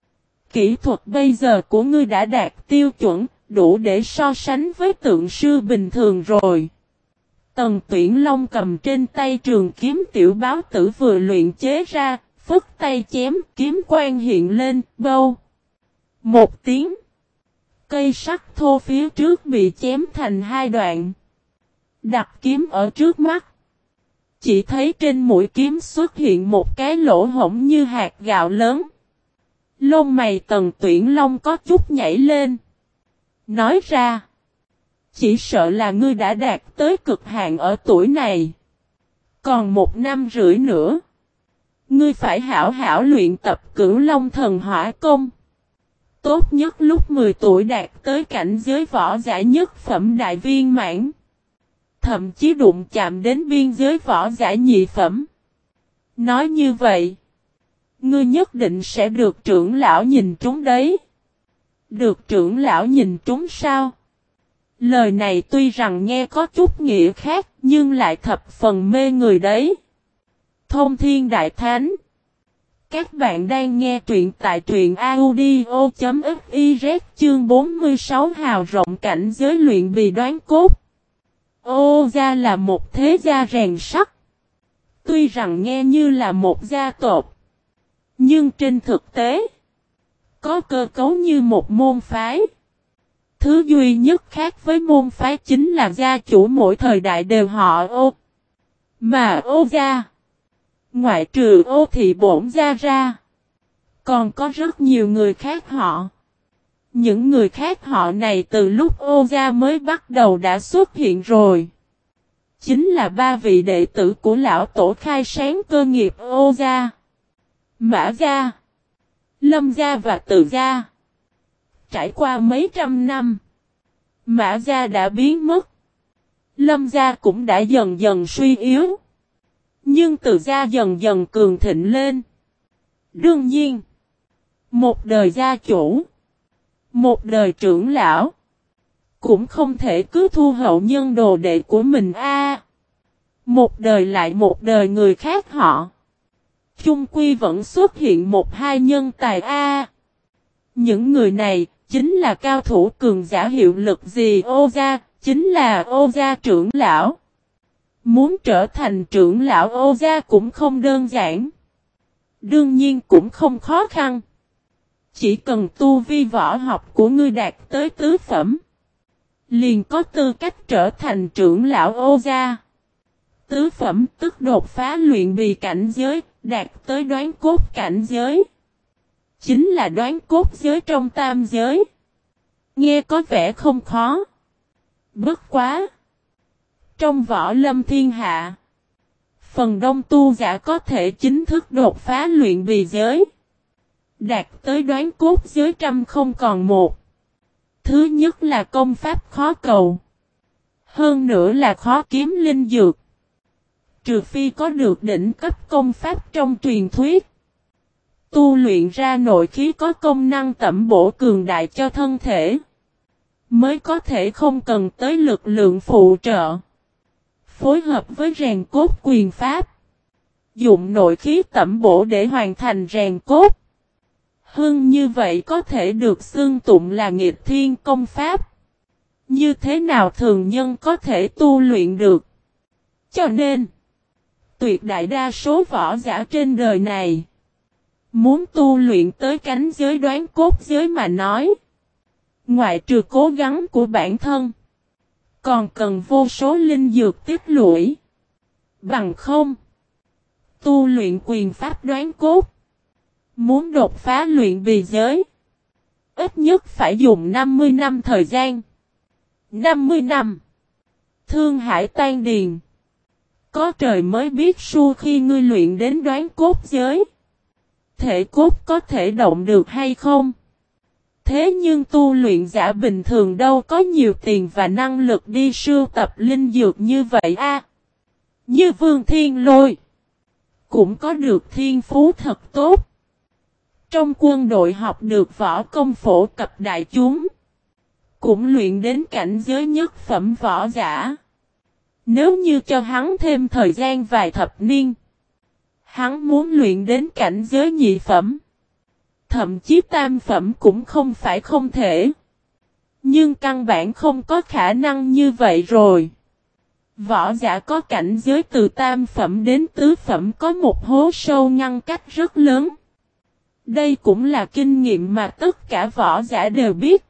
Speaker 1: Kỹ thuật bây giờ của ngươi đã đạt tiêu chuẩn, đủ để so sánh với tượng sư bình thường rồi. Tần Tuyển Long cầm trên tay trường kiếm tiểu báo tử vừa luyện chế ra, phất tay chém, kiếm quang hiện lên, bâu. Một tiếng. Cây sắt thô phía trước bị chém thành hai đoạn. Đặt kiếm ở trước mắt. Chỉ thấy trên mũi kiếm xuất hiện một cái lỗ hổng như hạt gạo lớn. Lông mày Tần Tuyển Long có chút nhảy lên. Nói ra, chỉ sợ là ngươi đã đạt tới cực hạn ở tuổi này. Còn một năm rưỡi nữa, ngươi phải hảo hảo luyện tập Cửu Long Thần Hỏa Công. Tốt nhất lúc mười tuổi đạt tới cảnh giới võ giả nhất phẩm đại viên mãn. Thậm chí đụng chạm đến biên giới võ giả nhị phẩm. Nói như vậy, ngươi nhất định sẽ được trưởng lão nhìn trúng đấy. Được trưởng lão nhìn trúng sao? Lời này tuy rằng nghe có chút nghĩa khác, nhưng lại thập phần mê người đấy. Thông Thiên Đại Thánh. Các bạn đang nghe truyện tại truyện audio.fiz chương bốn mươi sáu hào rộng cảnh giới luyện bì đoán cốt. Ô gia là một thế gia rèn sắt. Tuy rằng nghe như là một gia tộc, nhưng trên thực tế, có cơ cấu như một môn phái. Thứ duy nhất khác với môn phái chính là gia chủ mỗi thời đại đều họ Ô. Mà Ô gia, ngoại trừ Ô thị bổn gia ra, còn có rất nhiều người khác họ. Những người khác họ này từ lúc Ô gia mới bắt đầu đã xuất hiện rồi. Chính là ba vị đệ tử của lão tổ khai sáng cơ nghiệp Ô gia. Mã gia, Lâm gia và Từ gia. Trải qua mấy trăm năm, Mã gia đã biến mất. Lâm gia cũng đã dần dần suy yếu. Nhưng Từ gia dần dần cường thịnh lên. Đương nhiên, một đời gia chủ, một đời trưởng lão, cũng không thể cứ thu hậu nhân đồ đệ của mình a. Một đời lại một đời người khác họ. Chung quy vẫn xuất hiện một hai nhân tài a. Những người này chính là cao thủ cường giả hiệu lực gì Ô gia, chính là Ô gia trưởng lão. Muốn trở thành trưởng lão Ô gia cũng không đơn giản. Đương nhiên cũng không khó khăn. Chỉ cần tu vi võ học của ngươi đạt tới tứ phẩm, liền có tư cách trở thành trưởng lão Ô gia. Tứ phẩm tức đột phá luyện bì cảnh giới, đạt tới đoán cốt cảnh giới. Chính là đoán cốt giới trong tam giới. Nghe có vẻ không khó. Bất quá. Trong võ lâm thiên hạ, phần đông tu giả có thể chính thức đột phá luyện bì giới, đạt tới đoán cốt giới trăm không còn một. Thứ nhất là công pháp khó cầu. Hơn nữa là khó kiếm linh dược. Trừ phi có được đỉnh cấp công pháp trong truyền thuyết. Tu luyện ra nội khí có công năng tẩm bổ cường đại cho thân thể. Mới có thể không cần tới lực lượng phụ trợ. Phối hợp với rèn cốt quyền pháp. Dụng nội khí tẩm bổ để hoàn thành rèn cốt. Hưng như vậy có thể được xưng tụng là nghịch thiên công pháp. Như thế nào thường nhân có thể tu luyện được. Cho nên, tuyệt đại đa số võ giả trên đời này, muốn tu luyện tới cánh giới đoán cốt giới mà nói, ngoại trừ cố gắng của bản thân, còn cần vô số linh dược tích lũy. Bằng không, tu luyện quyền pháp đoán cốt, muốn đột phá luyện bì giới, ít nhất phải dùng năm mươi năm thời gian. năm mươi năm. Thương hải tan điền. Có trời mới biết su khi ngươi luyện đến đoán cốt giới, thể cốt có thể động được hay không. Thế nhưng tu luyện giả bình thường đâu có nhiều tiền và năng lực đi sưu tập linh dược như vậy a. Như Vương Thiên Lôi cũng có được thiên phú thật tốt. Trong quân đội học được võ công phổ cập đại chúng, cũng luyện đến cảnh giới nhất phẩm võ giả. Nếu như cho hắn thêm thời gian vài thập niên, hắn muốn luyện đến cảnh giới nhị phẩm, thậm chí tam phẩm cũng không phải không thể. Nhưng căn bản không có khả năng như vậy rồi. Võ giả có cảnh giới từ tam phẩm đến tứ phẩm có một hố sâu ngăn cách rất lớn. Đây cũng là kinh nghiệm mà tất cả võ giả đều biết.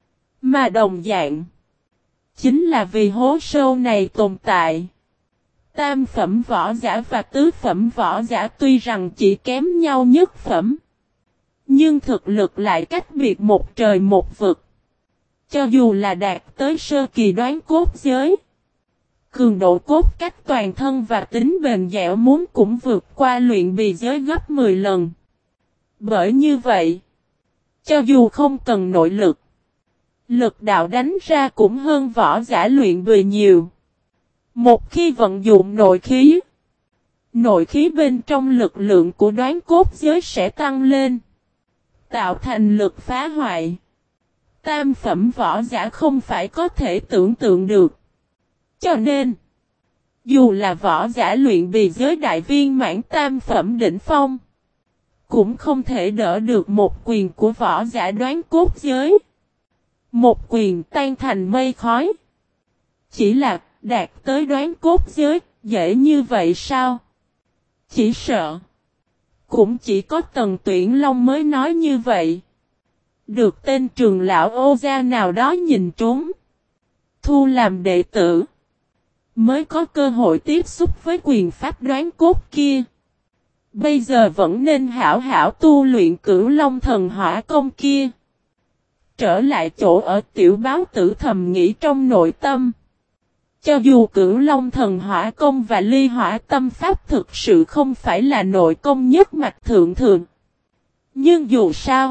Speaker 1: Mà đồng dạng, chính là vì hố sâu này tồn tại. Tam phẩm võ giả và tứ phẩm võ giả tuy rằng chỉ kém nhau nhất phẩm, nhưng thực lực lại cách biệt một trời một vực. Cho dù là đạt tới sơ kỳ đoán cốt giới, cường độ cốt cách toàn thân và tính bền dẻo muốn cũng vượt qua luyện bì giới gấp mười lần. Bởi như vậy, cho dù không cần nội lực, lực đạo đánh ra cũng hơn võ giả luyện bì nhiều. Một khi vận dụng nội khí, nội khí bên trong lực lượng của đoán cốt giới sẽ tăng lên, tạo thành lực phá hoại. Tam phẩm võ giả không phải có thể tưởng tượng được. Cho nên, dù là võ giả luyện bì giới đại viên mãn tam phẩm đỉnh phong, cũng không thể đỡ được một quyền của võ giả đoán cốt giới. Một quyền tan thành mây khói. Chỉ là đạt tới đoán cốt giới, dễ như vậy sao? Chỉ sợ. Cũng chỉ có Tần Tuyển Long mới nói như vậy. Được tên trường lão Ô gia nào đó nhìn trúng, thu làm đệ tử, mới có cơ hội tiếp xúc với quyền pháp đoán cốt kia. Bây giờ vẫn nên hảo hảo tu luyện Cửu Long thần hỏa công kia. Trở lại chỗ ở tiểu báo tử thầm nghĩ trong nội tâm. Cho dù Cửu Long thần hỏa công và ly hỏa tâm pháp thực sự không phải là nội công nhất mạch thượng thường, nhưng dù sao,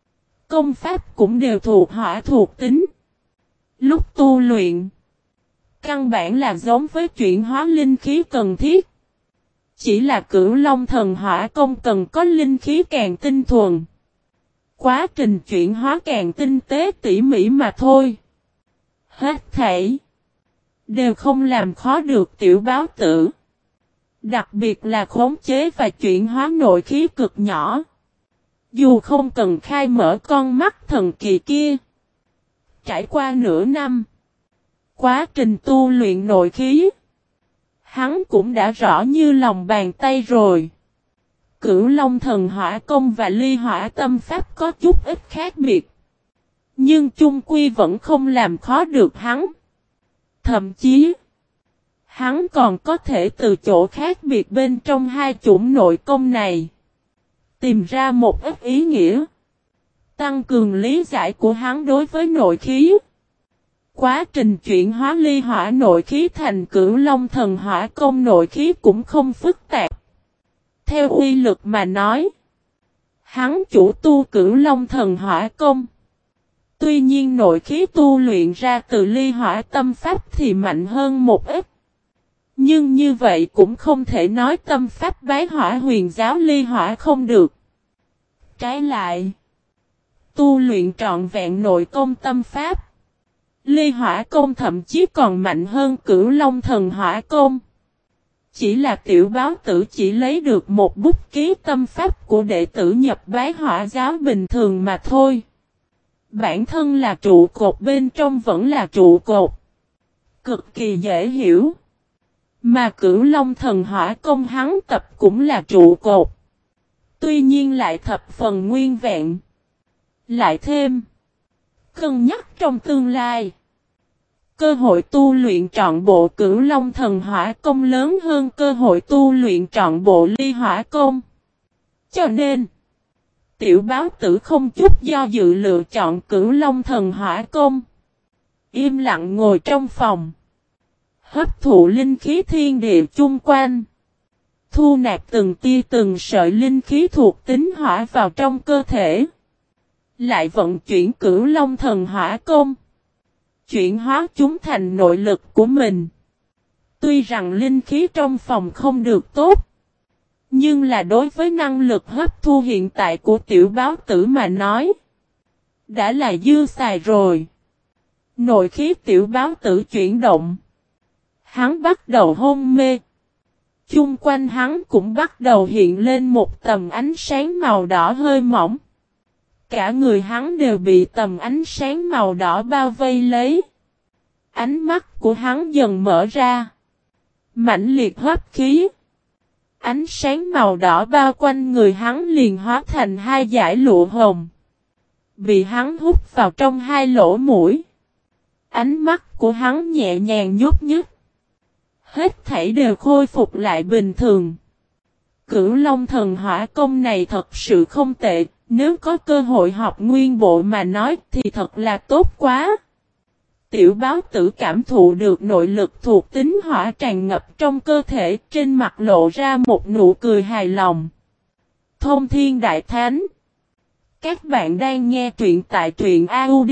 Speaker 1: công pháp cũng đều thuộc hỏa thuộc tính. Lúc tu luyện, Căn bản là giống với chuyển hóa linh khí cần thiết. Chỉ là Cửu Long Thần Hỏa Công cần có linh khí càng tinh thuần. Quá trình chuyển hóa càng tinh tế tỉ mỉ mà thôi. Hết thảy đều không làm khó được Tiểu Báo Tử. Đặc biệt là khống chế và chuyển hóa nội khí cực nhỏ. Dù không cần khai mở con mắt thần kỳ kia. Trải qua nửa năm. Quá trình tu luyện nội khí. Hắn cũng đã rõ như lòng bàn tay rồi. Cửu Long Thần Hỏa Công và Ly Hỏa Tâm Pháp có chút ít khác biệt. Nhưng chung quy vẫn không làm khó được hắn. Thậm chí, hắn còn có thể từ chỗ khác biệt bên trong hai chủng nội công này. Tìm ra một ít ý nghĩa. Tăng cường lý giải của hắn đối với nội khí. Quá trình chuyển hóa ly hỏa nội khí thành Cửu Long Thần Hỏa Công nội khí cũng không phức tạp. Theo uy lực mà nói, hắn chủ tu Cửu Long Thần Hỏa Công. Tuy nhiên nội khí tu luyện ra từ Ly Hỏa Tâm Pháp thì mạnh hơn một ít. Nhưng như vậy cũng không thể nói tâm pháp bái hỏa huyền giáo Ly Hỏa không được. Trái lại, tu luyện trọn vẹn nội công tâm pháp, Ly Hỏa Công thậm chí còn mạnh hơn Cửu Long Thần Hỏa Công. Chỉ là Tiểu Báo Tử chỉ lấy được một bút ký tâm pháp của đệ tử nhập bái hỏa giáo bình thường mà thôi. Bản thân là trụ cột bên trong vẫn là trụ cột. Cực kỳ dễ hiểu. Mà Cửu Long Thần Hỏa Công hắn tập cũng là trụ cột. Tuy nhiên lại thập phần nguyên vẹn. Lại thêm. Cân nhắc trong tương lai. Cơ hội tu luyện trọn bộ Cửu Long Thần Hỏa Công lớn hơn cơ hội tu luyện trọn bộ Ly Hỏa Công. Cho nên, Tiểu Báo Tử không chút do dự lựa chọn Cửu Long Thần Hỏa Công. Im lặng ngồi trong phòng. Hấp thụ linh khí thiên địa chung quanh. Thu nạp từng tia từng sợi linh khí thuộc tính hỏa vào trong cơ thể. Lại vận chuyển Cửu Long Thần Hỏa Công. Chuyển hóa chúng thành nội lực của mình. Tuy rằng linh khí trong phòng không được tốt. Nhưng là đối với năng lực hấp thu hiện tại của Tiểu Báo Tử mà nói. Đã là dư xài rồi. Nội khí Tiểu Báo Tử chuyển động. Hắn bắt đầu hôn mê. Chung quanh hắn cũng bắt đầu hiện lên một tầm ánh sáng màu đỏ hơi mỏng. Cả người hắn đều bị tầm ánh sáng màu đỏ bao vây lấy. Ánh mắt của hắn dần mở ra. Mãnh liệt hấp khí. Ánh sáng màu đỏ bao quanh người hắn liền hóa thành hai dải lụa hồng. Bị hắn hút vào trong hai lỗ mũi. Ánh mắt của hắn nhẹ nhàng nhúc nhích. Hết thảy đều khôi phục lại bình thường. Cửu Long Thần Hỏa Công này thật sự không tệ. Nếu có cơ hội học nguyên bộ mà nói thì thật là tốt quá. Tiểu Báo Tử cảm thụ được nội lực thuộc tính hỏa tràn ngập trong cơ thể, trên mặt lộ ra một nụ cười hài lòng. Thông Thiên Đại Thánh. Các bạn đang nghe truyện tại truyện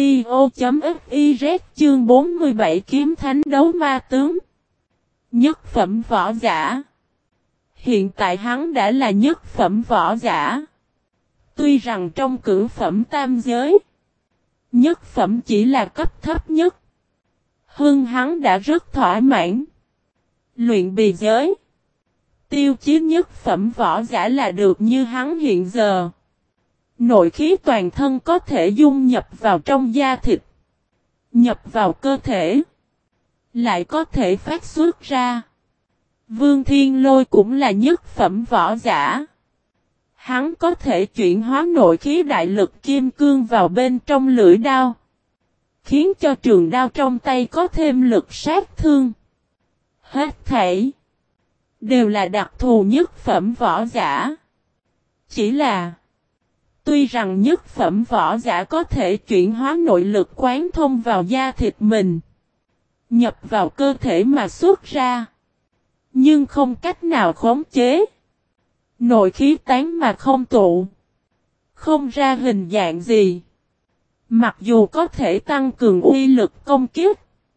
Speaker 1: audio.fiz chương bốn mươi bảy Kiếm Thánh Đấu Ma Tướng. Nhất phẩm võ giả. Hiện tại hắn đã là nhất phẩm võ giả. Tuy rằng trong cửu phẩm tam giới, nhất phẩm chỉ là cấp thấp nhất. Hưng hắn đã rất thỏa mãn. Luyện bì giới. Tiêu chí nhất phẩm võ giả là được như hắn hiện giờ. Nội khí toàn thân có thể dung nhập vào trong da thịt. Nhập vào cơ thể. Lại có thể phát xuất ra. Vương Thiên Lôi cũng là nhất phẩm võ giả. Hắn có thể chuyển hóa nội khí đại lực kim cương vào bên trong lưỡi đao. Khiến cho trường đao trong tay có thêm lực sát thương. Hết thảy đều là đặc thù nhất phẩm võ giả. Chỉ là tuy rằng nhất phẩm võ giả có thể chuyển hóa nội lực quán thông vào da thịt mình. Nhập vào cơ thể mà xuất ra. Nhưng không cách nào khống chế. Nội khí tán mà không tụ. Không ra hình dạng gì. Mặc dù có thể tăng cường uy lực công kích.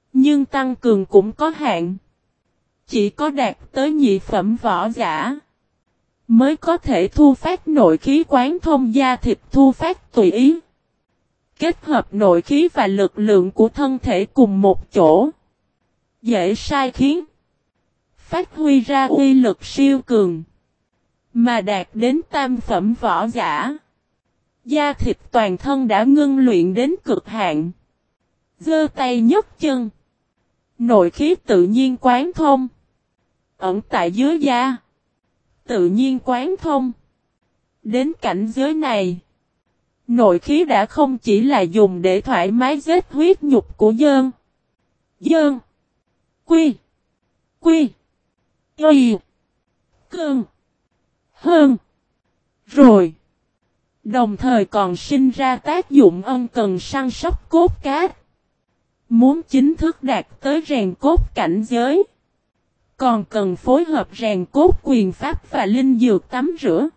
Speaker 1: Nhưng tăng cường cũng có hạn. Chỉ có đạt tới nhị phẩm võ giả mới có thể thu phát nội khí quán thông da thịt thu phát tùy ý. Kết hợp nội khí và lực lượng của thân thể cùng một chỗ. Dễ sai khiến. Phát huy ra uy lực siêu cường. Mà đạt đến tam phẩm võ giả. Da thịt toàn thân đã ngưng luyện đến cực hạn. Giơ tay nhấc chân. Nội khí tự nhiên quán thông. Ẩn tại dưới da. Tự nhiên quán thông. Đến cảnh giới này. Nội khí đã không chỉ là dùng để thoải mái giết huyết nhục của dơn. Dơn. Quy. Quy. Y. Cơn. Hơn. Rồi. Đồng thời còn sinh ra tác dụng ân cần săn sóc cốt cát. Muốn chính thức đạt tới rèn cốt cảnh giới. Còn cần phối hợp rèn cốt quyền pháp và linh dược tắm rửa.